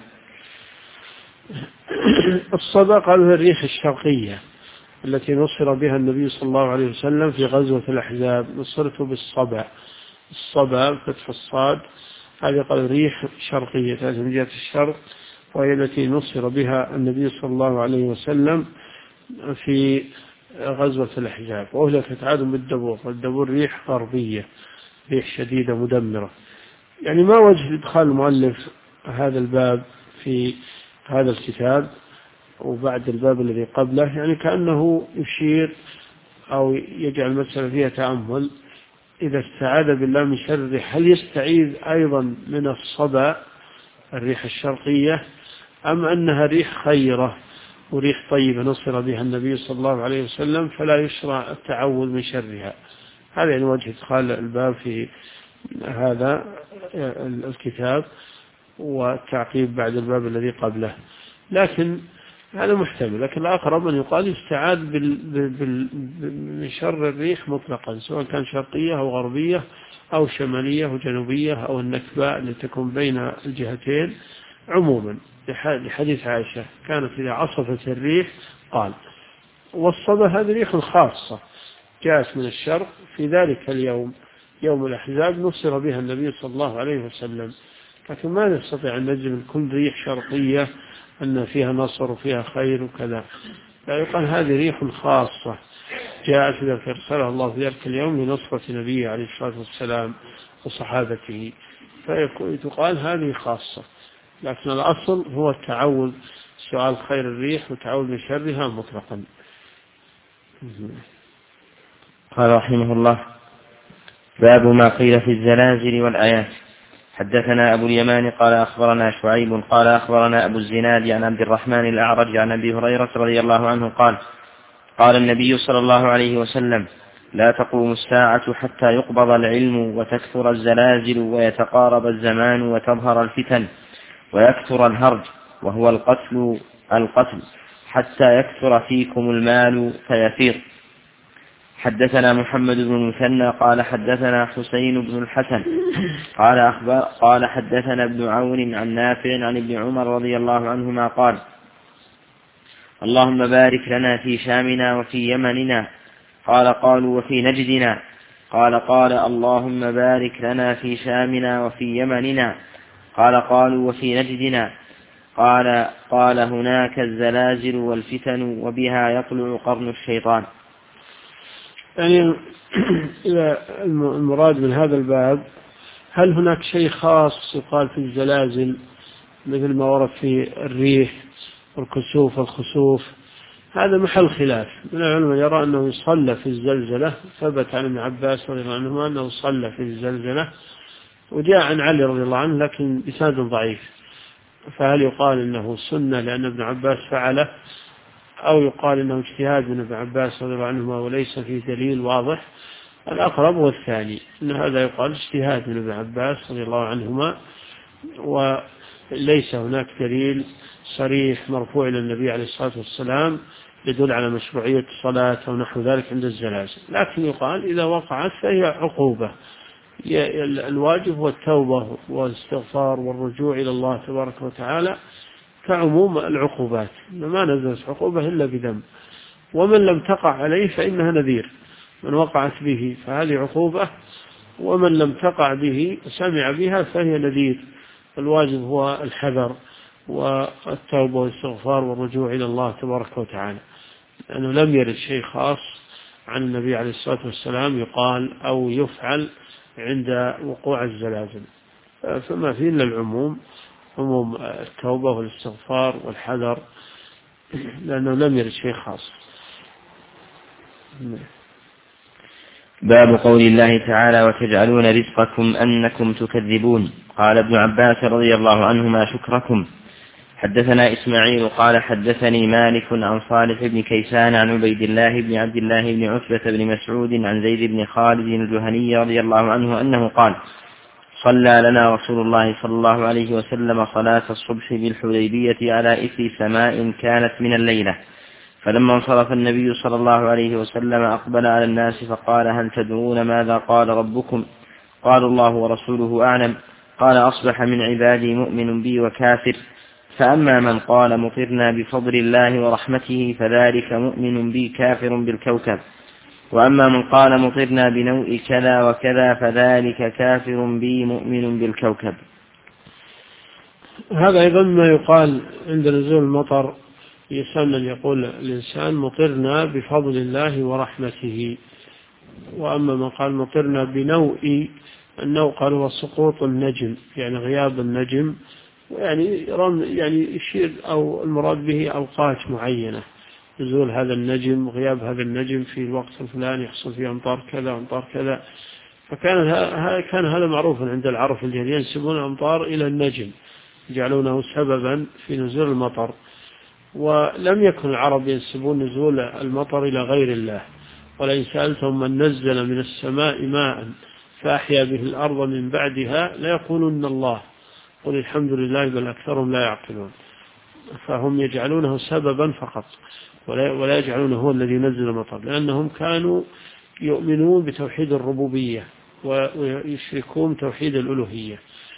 الصبا قالوا هي الريح الشرقية التي نصر بها النبي صلى الله عليه وسلم في غزوة الأحزاب. نصرت بالصبا، الصبا فتح الصاد، هذه قالوا ريح شرقية تأتي من جهة الشرق وهي التي نصر بها النبي صلى الله عليه وسلم في غزوة الأحزاب، وأهلكت عاد بالدبور، والدبور ريح غربية، ريح شديدة مدمرة. يعني ما وجه إدخال المؤلف هذا الباب في هذا الكتاب وبعد الباب الذي قبله؟ يعني كأنه يشير أو يجعل المسألة فيها تأمل. إذا استعاذ بالله من شر الريح، هل يستعيذ أيضا من الصبا الريح الشرقية، أم أنها ريح خيرة وريح طيبة نصر بها النبي صلى الله عليه وسلم فلا يشرع التعوذ من شرها؟ هذا يعني وجه إدخال الباب في هذا الكتاب والتعقيب بعد الباب الذي قبله. لكن هذا محتمل، لكن الأقرب أن يقال يستعاذ من شر الريح مطلقا، سواء كان شرقية أو غربية أو شمالية وجنوبية أو النكباء التي تكون بين الجهتين عموما، لحديث عائشة كانت إذا عصفت الريح قال. والصبا هذه ريح خاصة جاءت من الشرق في ذلك اليوم، يوم الأحزاب، نصر بها النبي صلى الله عليه وسلم. لكن ما نستطيع أن نجزم كل ريح شرقية أن فيها نصر وفيها خير وكذا، لا، يقال هذه ريح خاصة جاءت في ذلك، أرسلها الله في ذلك اليوم لنصرة نبيه عليه الصلاة والسلام وصحابته، فتقال هذه خاصة. لكن الأصل هو التعوذ، سؤال خير الريح وتعوذ من شرها مطلقا. قال رحمه الله: باب ما قيل في الزلازل والآيات. حدثنا أبو اليمان قال أخبرنا شعيب قال أخبرنا أبو الزناد عن عبد الرحمن الأعرج عن أبي هريرة رضي الله عنه قال: قال النبي صلى الله عليه وسلم: لا تقوم الساعة حتى يقبض العلم وتكثر الزلازل ويتقارب الزمان وتظهر الفتن ويكثر الهرج وهو القتل حتى يكثر فيكم المال فيفيض. حدثنا محمد بن المثنى قال حدثنا حسين بن الحسن قال حدثنا ابن عون عن نافع عن ابن عمر رضي الله عنهما قال: اللهم بارك لنا في شامنا وفي يمننا. قالوا وفي نجدنا. قال اللهم بارك لنا في شامنا وفي يمننا. قالوا وفي نجدنا. قال هناك الزلازل والفتن وبها يطلع قرن الشيطان. يعني إذا المراد من هذا الباب، هل هناك شيء خاص يقال في الزلازل مثل ما ورد في الريح والكسوف والخسوف؟ هذا محل خلاف من العلماء، يرى أنه يصلى في الزلزلة، ثبت عن ابن عباس رضي الله عنهما أنه صلى في الزلزلة، وجاء عن علي رضي الله عنه لكن بسند ضعيف، فهل يقال إنه سنة لأن ابن عباس فعله، أو يقال إنه اجتهاد من ابن عباس رضي الله عنهما وليس فيه دليل واضح؟ الأقرب هو الثاني، إن هذا يقال اجتهاد من ابن عباس رضي الله عنهما، وليس هناك دليل صريح مرفوع إلى النبي عليه الصلاة والسلام يدل على مشروعية الصلاة أو نحو ذلك عند الزلازل. لكن يقال إذا وقعت فهي عقوبة، الواجب هو التوبة والاستغفار والرجوع إلى الله تبارك وتعالى كعموم العقوبات، ما نزلت عقوبة إلا بذنب، ومن لم تقع عليه فإنها نذير، من وقعت به فهذه عقوبة، ومن لم تقع به سمع بها فهي نذير. الواجب هو الحذر والتوبة والاستغفار والرجوع إلى الله تبارك وتعالى، لأنه لم يرد شيء خاص عن النبي عليه الصلاة والسلام يقال أو يفعل عند وقوع الزلازل، فما فيه إلا العموم، عموم التوبة والاستغفار والحذر، لأنه لم يرد شيء خاص. باب قول الله تعالى: وتجعلون رزقكم أنكم تكذبون. قال ابن عباس رضي الله عنهما: شكركم. حدثنا إسماعيل قال حدثني مالك عن صالح بن كيسان عن عبيد الله بن عبد الله بن عتبة بن مسعود عن زيد بن خالد الجهني رضي الله عنه أنه قال: صلى لنا رسول الله صلى الله عليه وسلم صلاة الصبح بالحديبية على إثر سماء كانت من الليلة، فلما انصرف النبي صلى الله عليه وسلم أقبل على الناس فقال: هل تدرون ماذا قال ربكم؟ قالوا: الله ورسوله أعلم. قال: أصبح من عبادي مؤمن بي وكافر، فأما من قال مطرنا بفضل الله ورحمته فذلك مؤمن بي كافر بالكوكب، وأما من قال مطرنا بنوء كذا وكذا فذلك كافر بي مؤمن بالكوكب. هذا أيضا ما يقال عند نزول المطر، يسمى أن يقول الإنسان مطرنا بفضل الله ورحمته. وأما من قال مطرنا بنوء، النوء قال هو سقوط النجم، يعني غياب النجم، يعني يشير أو المراد به أوقات معينة، نزول هذا النجم، غياب هذا النجم في الوقت الفلاني يحصل فيه أمطار كذا وأمطار كذا. كان هذا معروفا عند العرب في الجاهلية، ينسبون الأمطار إلى النجم، يجعلونه سببا في نزول المطر. ولم يكن العرب ينسبون نزول المطر إلى غير الله. ولئن سألتهم من نزل من السماء ماء فأحيا به الأرض من بعدها ليقولن الله قل الحمد لله بل أكثرهم لا يعقلون. فهم يجعلونه سببا فقط، ولا يجعلونه هو الذي ينزل المطر، لأنهم كانوا يؤمنون بتوحيد الربوبية ويشركون توحيد الألوهية.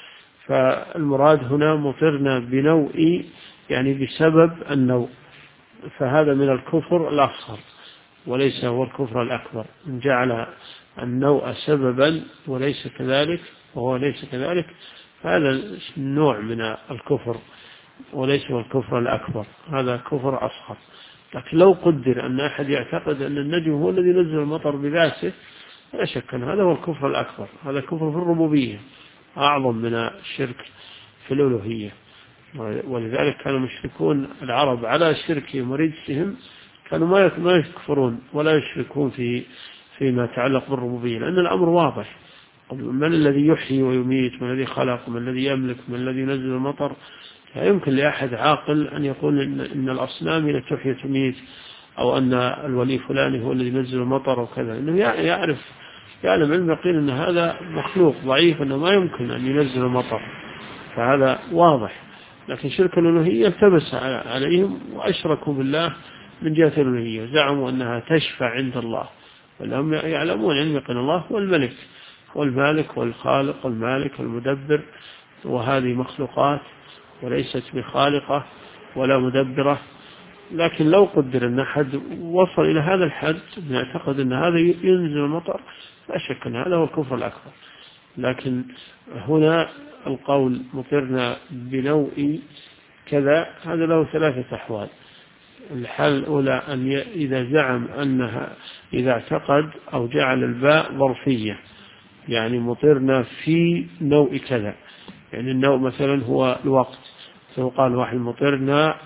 فالمراد هنا مطرنا بنوء، يعني بسبب النوء، فهذا من الكفر الأصغر وليس هو الكفر الأكبر. إن جعل النوء سببا وليس كذلك وهو ليس كذلك، هذا نوع من الكفر وليس هو الكفر الأكبر، هذا كفر أصغر. لكن لو قدر أن أحد يعتقد أن النجم هو الذي نزل المطر بذاته، لا شك أن هذا هو الكفر الأكبر، هذا كفر في الربوبية أعظم من الشرك في الألوهية. ولذلك كانوا مشركون العرب على شركهم ورجسهم، كانوا ما يكفرون ولا يشركون فيما يتعلق بالربوبية، لأن الأمر واضح. من الذي يحيي ويميت، من الذي خلق، من الذي يملك، من الذي ينزل المطر؟ لا يمكن لأحد عاقل أن يقول إن الأصنام لا تحيي وتميت، أو أن الولي فلان هو الذي ينزل المطر وكذا. إنه يعلم علم يقين أن هذا مخلوق ضعيف، أنه ما يمكن أن ينزل المطر، فهذا واضح. لكن شرك الألوهية التبس عليهم وأشركوا بالله من جهة الألوهية، زعموا أنها تشفع عند الله، ولهم يعلمون علم يقين الله هو الملك والمالك والخالق والمالك والمدبر، وهذه مخلوقات وليست بخالقة ولا مدبرة. لكن لو قدر أن أحد وصل إلى هذا الحد يعتقد أن هذا ينزل المطر، لا شك أن هذا هو الكفر الأكبر. لكن هنا القول مطرنا بنوء كذا، هذا له ثلاثة أحوال. الحالة الأولى أن إذا زعم أنها، إذا اعتقد أو جعل الباء ظرفية، يعني مطرنا في نوء كذا، يعني النوء مثلا هو الوقت، فيقال واحد مطرنا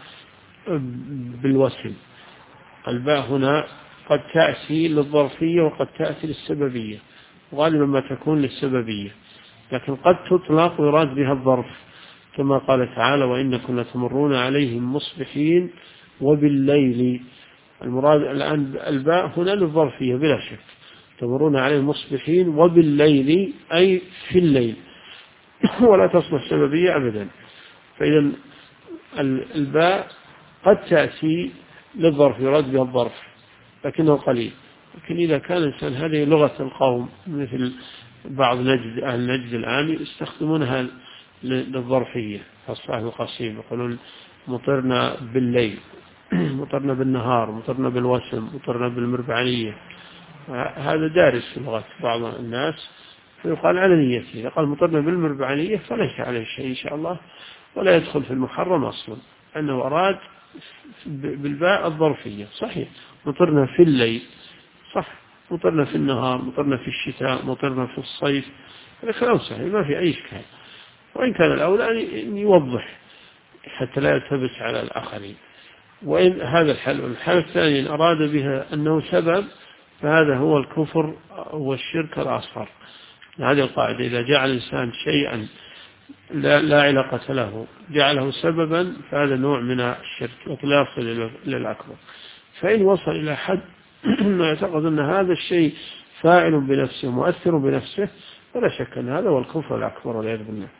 بالوسم. الباء هنا قد تأتي للظرفية وقد تأتي للسببية، وغالبا ما تكون للسببية، لكن قد تطلق ويراد بها الظرف، كما قال تعالى وإنكم لتمرون عليهم مصبحين وبالليل. المراد الآن الباء هنا للظرفية بلا شك، تمرون عليهم مصبحين وبالليل أي في الليل، ولا تصبح سببية أبدا. فإذا الباء قد تأتي للظرف يراد بها الظرف لكنه قليل. لكن إذا كان الإنسان، هذه لغة القوم، مثل بعض أهل نجد الآن يستخدمونها للظرفية، فالصاحب القصيم يقولون مطرنا بالليل، مطرنا بالنهار، مطرنا بالوسم، مطرنا بالمربعانية. هذا دارس في لغة بعض الناس، فيقال على نيته. إذا قال مطرنا بالمربعانية فليس عليه شيء إن شاء الله، ولا يدخل في المحرم أصلا، أنه أراد بالباء الظرفية. صحيح مطرنا في الليل، صح، مطرنا في النهار، مطرنا في الشتاء، مطرنا في الصيف، هذا كلام صحيح ما في أي إشكال. وإن كان الأولى أن يوضح حتى لا يلتبس على الآخرين. وإن هذا الحال الثاني إن أراد بها أنه سبب، فهذا هو الكفر والشرك الأصغر. هذه القاعدة، إذا جعل الإنسان شيئا لا علاقة له جعله سببا، فهذا نوع من الشرك ولا يصل إلى الأكبر. فإن وصل إلى حد يعتقد أن هذا الشيء فاعل بنفسه مؤثر بنفسه، فلا شك أن هذا هو الكفر الأكبر والعياذ بالله.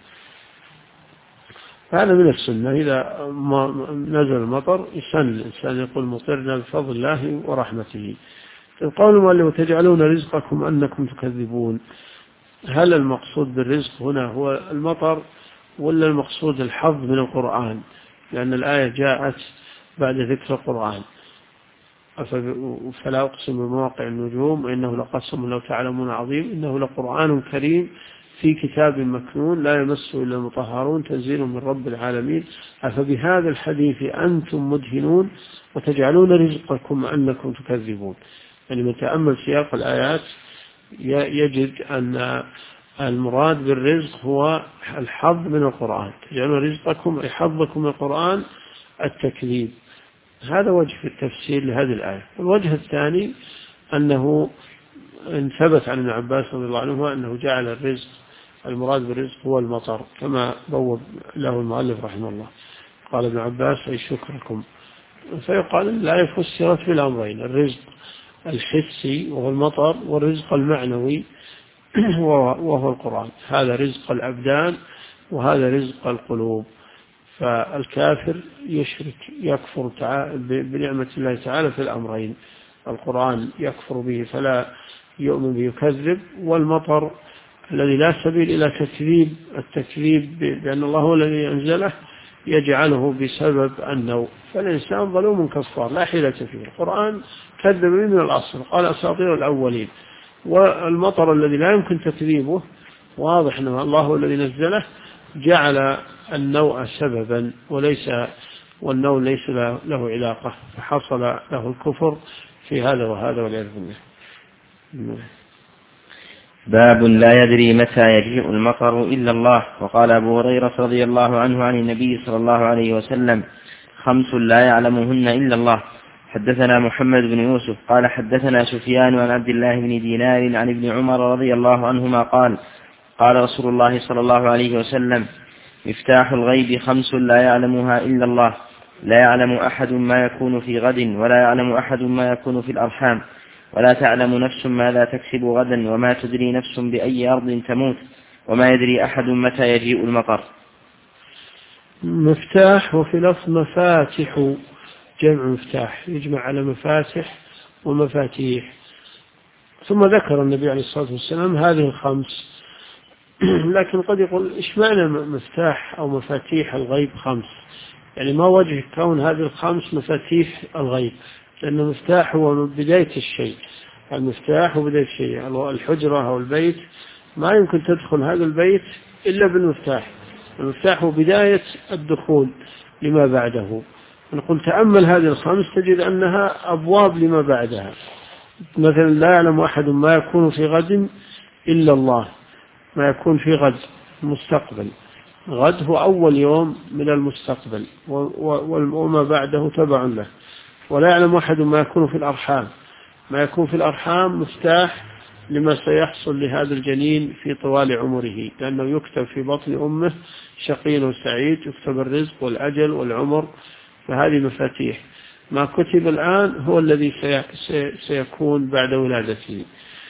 فهذا من السنة، إذا نزل المطر يسن الإنسان يقول مطرنا بفضل الله ورحمته. القول المؤلف تجعلون رزقكم أنكم تكذبون، هل المقصود بالرزق هنا هو المطر ولا المقصود الحظ من القرآن؟ لأن الآية جاءت بعد ذكر القرآن، فلا أقسم بمواقع النجوم وإنه لقسم لو تعلمون عظيم إنه لقرآن كريم في كتاب مكنون لا يمسه إلا المطهرون تنزيل من رب العالمين أفبهذا الحديث أنتم مدهنون وتجعلون رزقكم أنكم تكذبون. يعني من تأمل سياق الآيات يجد أن المراد بالرزق هو الحظ من القرآن، تجعلون رزقكم أي حظكم من القرآن التكذيب. هذا وجه في التفسير لهذه الآية. الوجه الثاني أنه إن ثبت عن ابن عباس رضي الله عنه أنه جعل الرزق المراد بالرزق هو المطر كما بوب له المؤلف رحمه الله. قال ابن عباس أي شكركم. فيقال الآية فسرت بالأمرين، الرزق الحسي وهو المطر والرزق المعنوي وهو القرآن. هذا رزق الأبدان وهذا رزق القلوب. فالكافر يشرك يكفر بنعمة الله تعالى في الأمرين، القرآن يكفر به فلا يؤمن به يكذب، والمطر الذي لا سبيل إلى التكذيب بأن الله هو الذي أنزله يجعله بسبب النوء. فالإنسان ظلوم كفار لا حيلة فيه. القرآن كذب من الأصل، قال أساطير الأولين. والمطر الذي لا يمكن تكذيبه واضح أنه الله هو الذي نزله، جعل النوء سببا والنوء ليس له علاقة، فحصل له الكفر في هذا وهذا والعياذ بالله. باب لا يدري متى يجيء المطر إلا الله. وقال أبو هريرة رضي الله عنه عن النبي صلى الله عليه وسلم: 5 لا يعلمهن إلا الله. حدثنا محمد بن يوسف قال حدثنا سفيان عن عبد الله بن دينار عن ابن عمر رضي الله عنهما قال: قال رسول الله صلى الله عليه وسلم: مفتاح الغيب 5 لا يعلمها إلا الله، لا يعلم أحد ما يكون في غد، ولا يعلم أحد ما يكون في الأرحام، ولا تعلم نفس ماذا تكسب غدا، وما تدري نفس بأي أرض تموت، وما يدري أحد متى يجيء المطر. مفتاح وفي لفظ مفاتح، جمع مفتاح يجمع على مفاتح ومفاتيح. ثم ذكر النبي عليه الصلاة والسلام هذه 5. لكن قد يقول إيش معنى مفتاح أو مفاتيح الغيب 5؟ يعني ما وجه كون هذه 5 مفاتيح الغيب؟ لأن المفتاح هو بداية الشيء، المفتاح هو بداية الشيء. الحجرة أو البيت ما يمكن تدخل هذا البيت إلا بالمفتاح. المفتاح هو بداية الدخول لما بعده. نقول تأمل هذه 5 تجد أنها أبواب لما بعدها. مثلا لا يعلم أحد ما يكون في غد إلا الله، ما يكون في غد المستقبل. غد هو أول يوم من المستقبل وما بعده تبع له. ولا يعلم أحد ما يكون في الأرحام، ما يكون في الأرحام مفتاح لما سيحصل لهذا الجنين في طوال عمره، لأنه يكتب في بطن أمه شقي وسعيد، يكتب الرزق والأجل والعمر. فهذه مفاتيح. ما كتب الآن هو الذي سيكون بعد ولادته.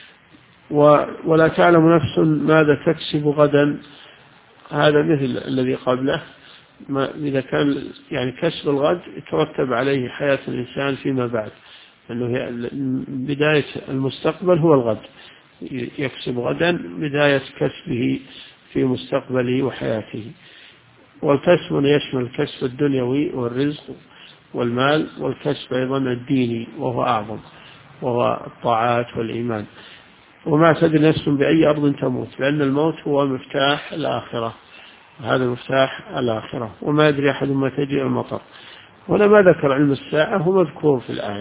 ولا تعلم نفس ماذا تكسب غدا، هذا مثل الذي قبله. إذا كان يعني كسب الغد يترتب عليه حياة الإنسان فيما بعد، أنه بداية المستقبل هو الغد، يكسب غدا بداية كسبه في مستقبله وحياته. والكسب يشمل الكسب الدنيوي والرزق والمال، والكسب أيضا الديني وهو أعظم، وهو الطاعات والإيمان. وما تدري نفس بأي أرض تموت، لأن الموت هو مفتاح الآخرة، هذا مفتاح الآخرة. وما يدري أحد ما تجيء المطر. ولا ما ذكر علم الساعة هو مذكور في الآية.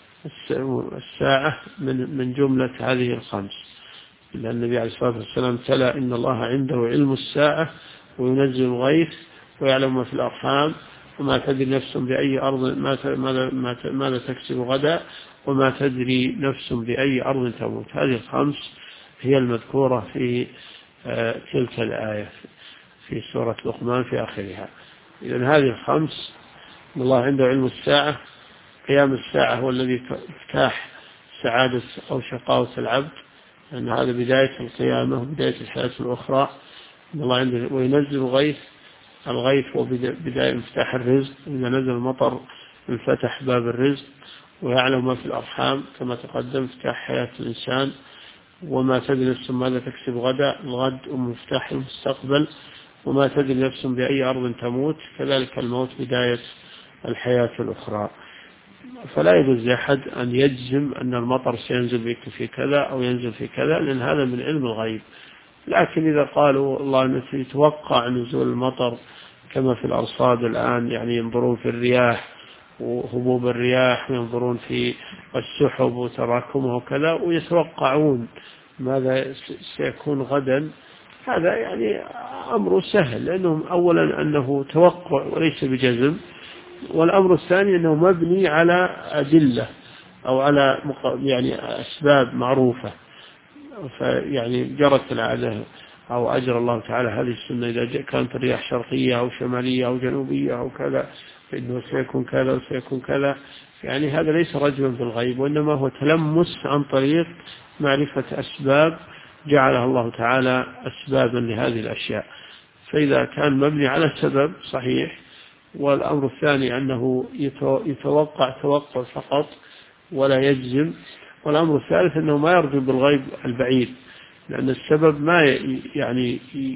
الساعة من جملة هذه 5، لأن النبي عليه الصلاة والسلام تلا: إن الله عنده علم الساعة وينزل الغيث ويعلم ما في الأرحام وما تدري نفس بأي أرض ماذا تكسب غدا وما تدري نفس بأي أرض تموت. هذه 5 هي المذكورة في تلك الآية في سورة لقمان في آخرها. إذن هذه 5: إن الله عنده علم الساعة، قيام الساعة هو الذي يفتح سعادة أو شقاوة العبد، لأن هذا بداية القيامة وبداية الحياة الأخرى. إن الله عنده وينزل الغيث هو بداية مفتاح الرزق، إذا نزل المطر انفتح باب الرزق. ويعلم ما في الأرحام كما تقدم مفتاح حياة الإنسان. وما تدري نفس ماذا تكسب غدا، الغد ومفتاح المستقبل. وما تدري نفس بأي أرض تموت، كذلك الموت بداية الحياة الأخرى. فلا يجوز لأحد أن يجزم أن المطر سينزل بك في كذا أو ينزل في كذا، لأن هذا من علم الغيب. لكن إذا قالوا الله يتوقع نزول المطر كما في الأرصاد الآن، يعني ينظرون في الرياح وهبوب الرياح، وينظرون في السحب وتراكمها وكذا، ويتوقعون ماذا سيكون غدا، هذا يعني أمر سهل، لأنهم أولا أنه توقع وليس بجزم، والأمر الثاني أنه مبني على أدلة أو على يعني أسباب معروفة. فيعني جرت العادة أو أجرى الله تعالى هذه السنة، إذا كانت الرياح شرقية أو شمالية أو جنوبية أو كذا فإنه سيكون كذا وسيكون كذا. يعني هذا ليس رجلا بالغيب، وإنما هو تلمس عن طريق معرفة أسباب جعلها الله تعالى أسبابا لهذه الأشياء. فإذا كان مبني على سبب صحيح، والأمر الثاني أنه يتوقع توقع فقط ولا يجزم، والأمر الثالث أنه ما يرجو بالغيب البعيد، لأن السبب ما يعني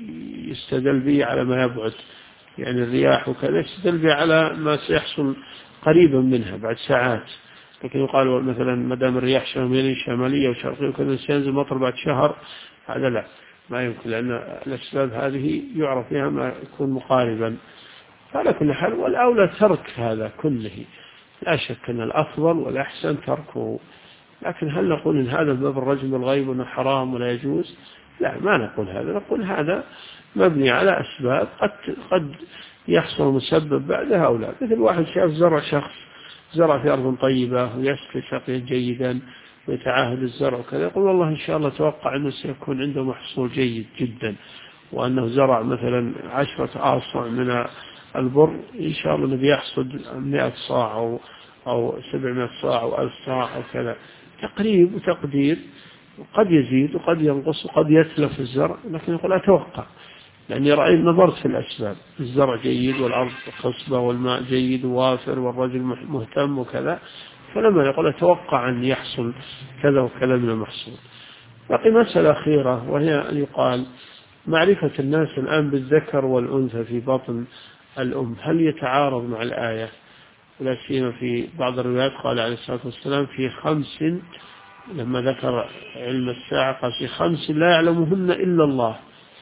يستدل به على ما يبعد، يعني الرياح وكذا يستدل به على ما سيحصل قريبا منها بعد ساعات. لكن يقال مثلا ما دام الرياح شمالية وشرقية وكذا سينزل مطر بعد شهر، هذا لا، ما يمكن، لأن الأسباب هذه يعرف فيها ما يكون مقاربا. فعلى كل حال والأولى ترك هذا كله، لا شك أن الأفضل والأحسن تركه. لكن هل نقول إن هذا باب الرجم بالغيب أنه حرام ولا يجوز؟ لا، ما نقول هذا، نقول هذا مبني على أسباب قد يحصل مسبب بعدها أو لا. مثل واحد شاف شخص زرع في أرض طيبة ويسقي سقيا جيدا ويتعاهد الزرع وكذا، يقول والله إن شاء الله توقع أنه سيكون عنده محصول جيد جدا، وأنه زرع مثلا 10 آصع من البر، إن شاء الله الذي يحصد 100 صاع أو 700 صاع أو 1000 صاع أو كذا، تقريب وتقدير، وقد يزيد وقد ينقص وقد يتلف الزرع، لكن يقول أتوقع لأني رأيت نظرت في الأسباب، الزرع جيد والأرض خصبة والماء جيد ووافر والرجل مهتم وكذا، فلما يقول أتوقع أن يحصل كذا وكذا من المحصول. باقي مسألة أخيرة، وهي أن يقال معرفة الناس الآن بالذكر والأنثى في بطن الأم هل يتعارض مع الآية؟ ولا سيما في بعض الروايات قال عليه الصلاة والسلام في 5، لما ذكر علم الساعة قال في 5 لا يعلمهن إلا الله،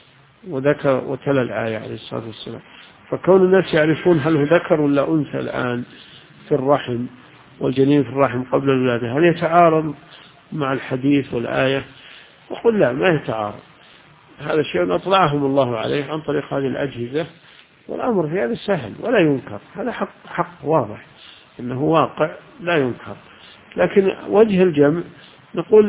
وذكر وتلا الآية عليه الصلاة والسلام. فكون الناس يعرفون هل هو ذكر ولا أنثى الآن في الرحم والجنين في الرحم قبل الولادة، هل يتعارض مع الحديث والآية؟ وقل لا، ما يتعارض، هذا شيء أطلعهم الله عليه عن طريق هذه الأجهزة، والأمر في هذا سهل ولا ينكر، هذا حق واضح إنه واقع لا ينكر. لكن وجه الجمع نقول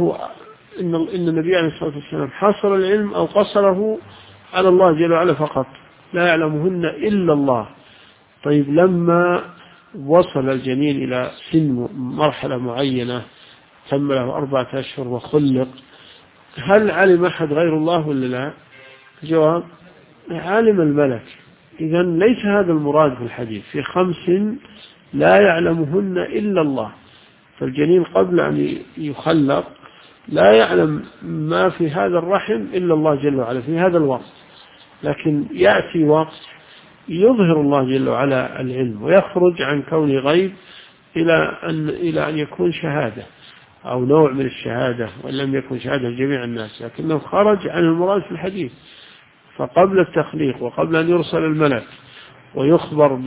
إن النبي عليه الصلاة والسلام حصر العلم أو قصره على الله جل وعلا فقط، لا يعلمهن إلا الله. طيب لما وصل الجنين إلى سن مرحلة معينة تم له 4 أشهر وخلق، هل علم أحد غير الله ولا لا؟ جواب عالم الملك. إذن ليس هذا المراد في الحديث، في 5 لا يعلمهن إلا الله. فالجنين قبل أن يخلق لا يعلم ما في هذا الرحم إلا الله جل وعلا في هذا الوقت، لكن يأتي وقت يظهر الله جل وعلا العلم ويخرج عن كون غيب إلى أن يكون شهادة أو نوع من الشهادة، وإن لم يكن شهادة لجميع الناس، لكنه خرج عن المراد في الحديث. فقبل التخليق وقبل أن يرسل الملك ويخبر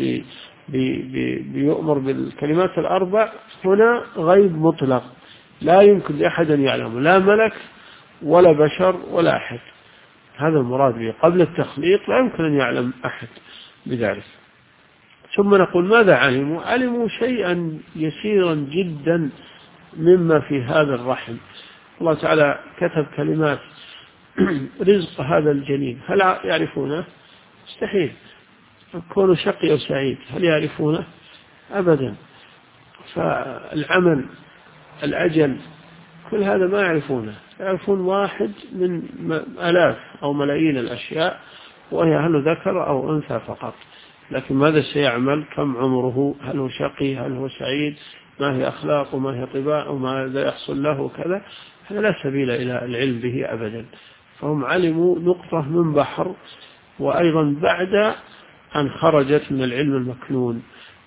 بيؤمر بالكلمات ال4، هنا غيب مطلق لا يمكن لأحد أن يعلمه، لا ملك ولا بشر ولا أحد. هذا المراد به، قبل التخليق لا يمكن أن يعلم أحد بذلك. ثم نقول ماذا علموا؟ علموا شيئا يسيرا جدا مما في هذا الرحم. الله تعالى كتب كلمات رزق هذا الجنين، هل يعرفونه؟ مستحيل. كونه شقي أو سعيد هل يعرفونه؟ أبدا. فالعمل، الأجل، كل هذا ما يعرفونه، يعرفون واحد من آلاف أو ملايين الأشياء، وهي هل ذكر أو أنثى فقط. لكن ماذا سيعمل؟ كم عمره؟ هل هو شقي؟ هل هو سعيد؟ ما هي أخلاقه؟ ما هي طباعه؟ وماذا يحصل له كذا؟ هذا لا سبيل إلى العلم به أبدا. فهم علموا نقطة من بحر، وأيضا بعد أن خرجت من العلم المكنون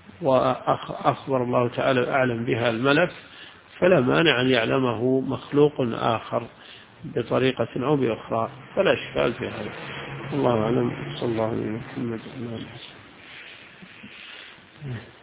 وأخبر الله تعالى أعلم بها الملك، فلا مانع أن يعلمه مخلوق آخر. بطريقة أو بأخرى فلا إشكال في هذا. الله أعلم. صلى الله عليه وسلم.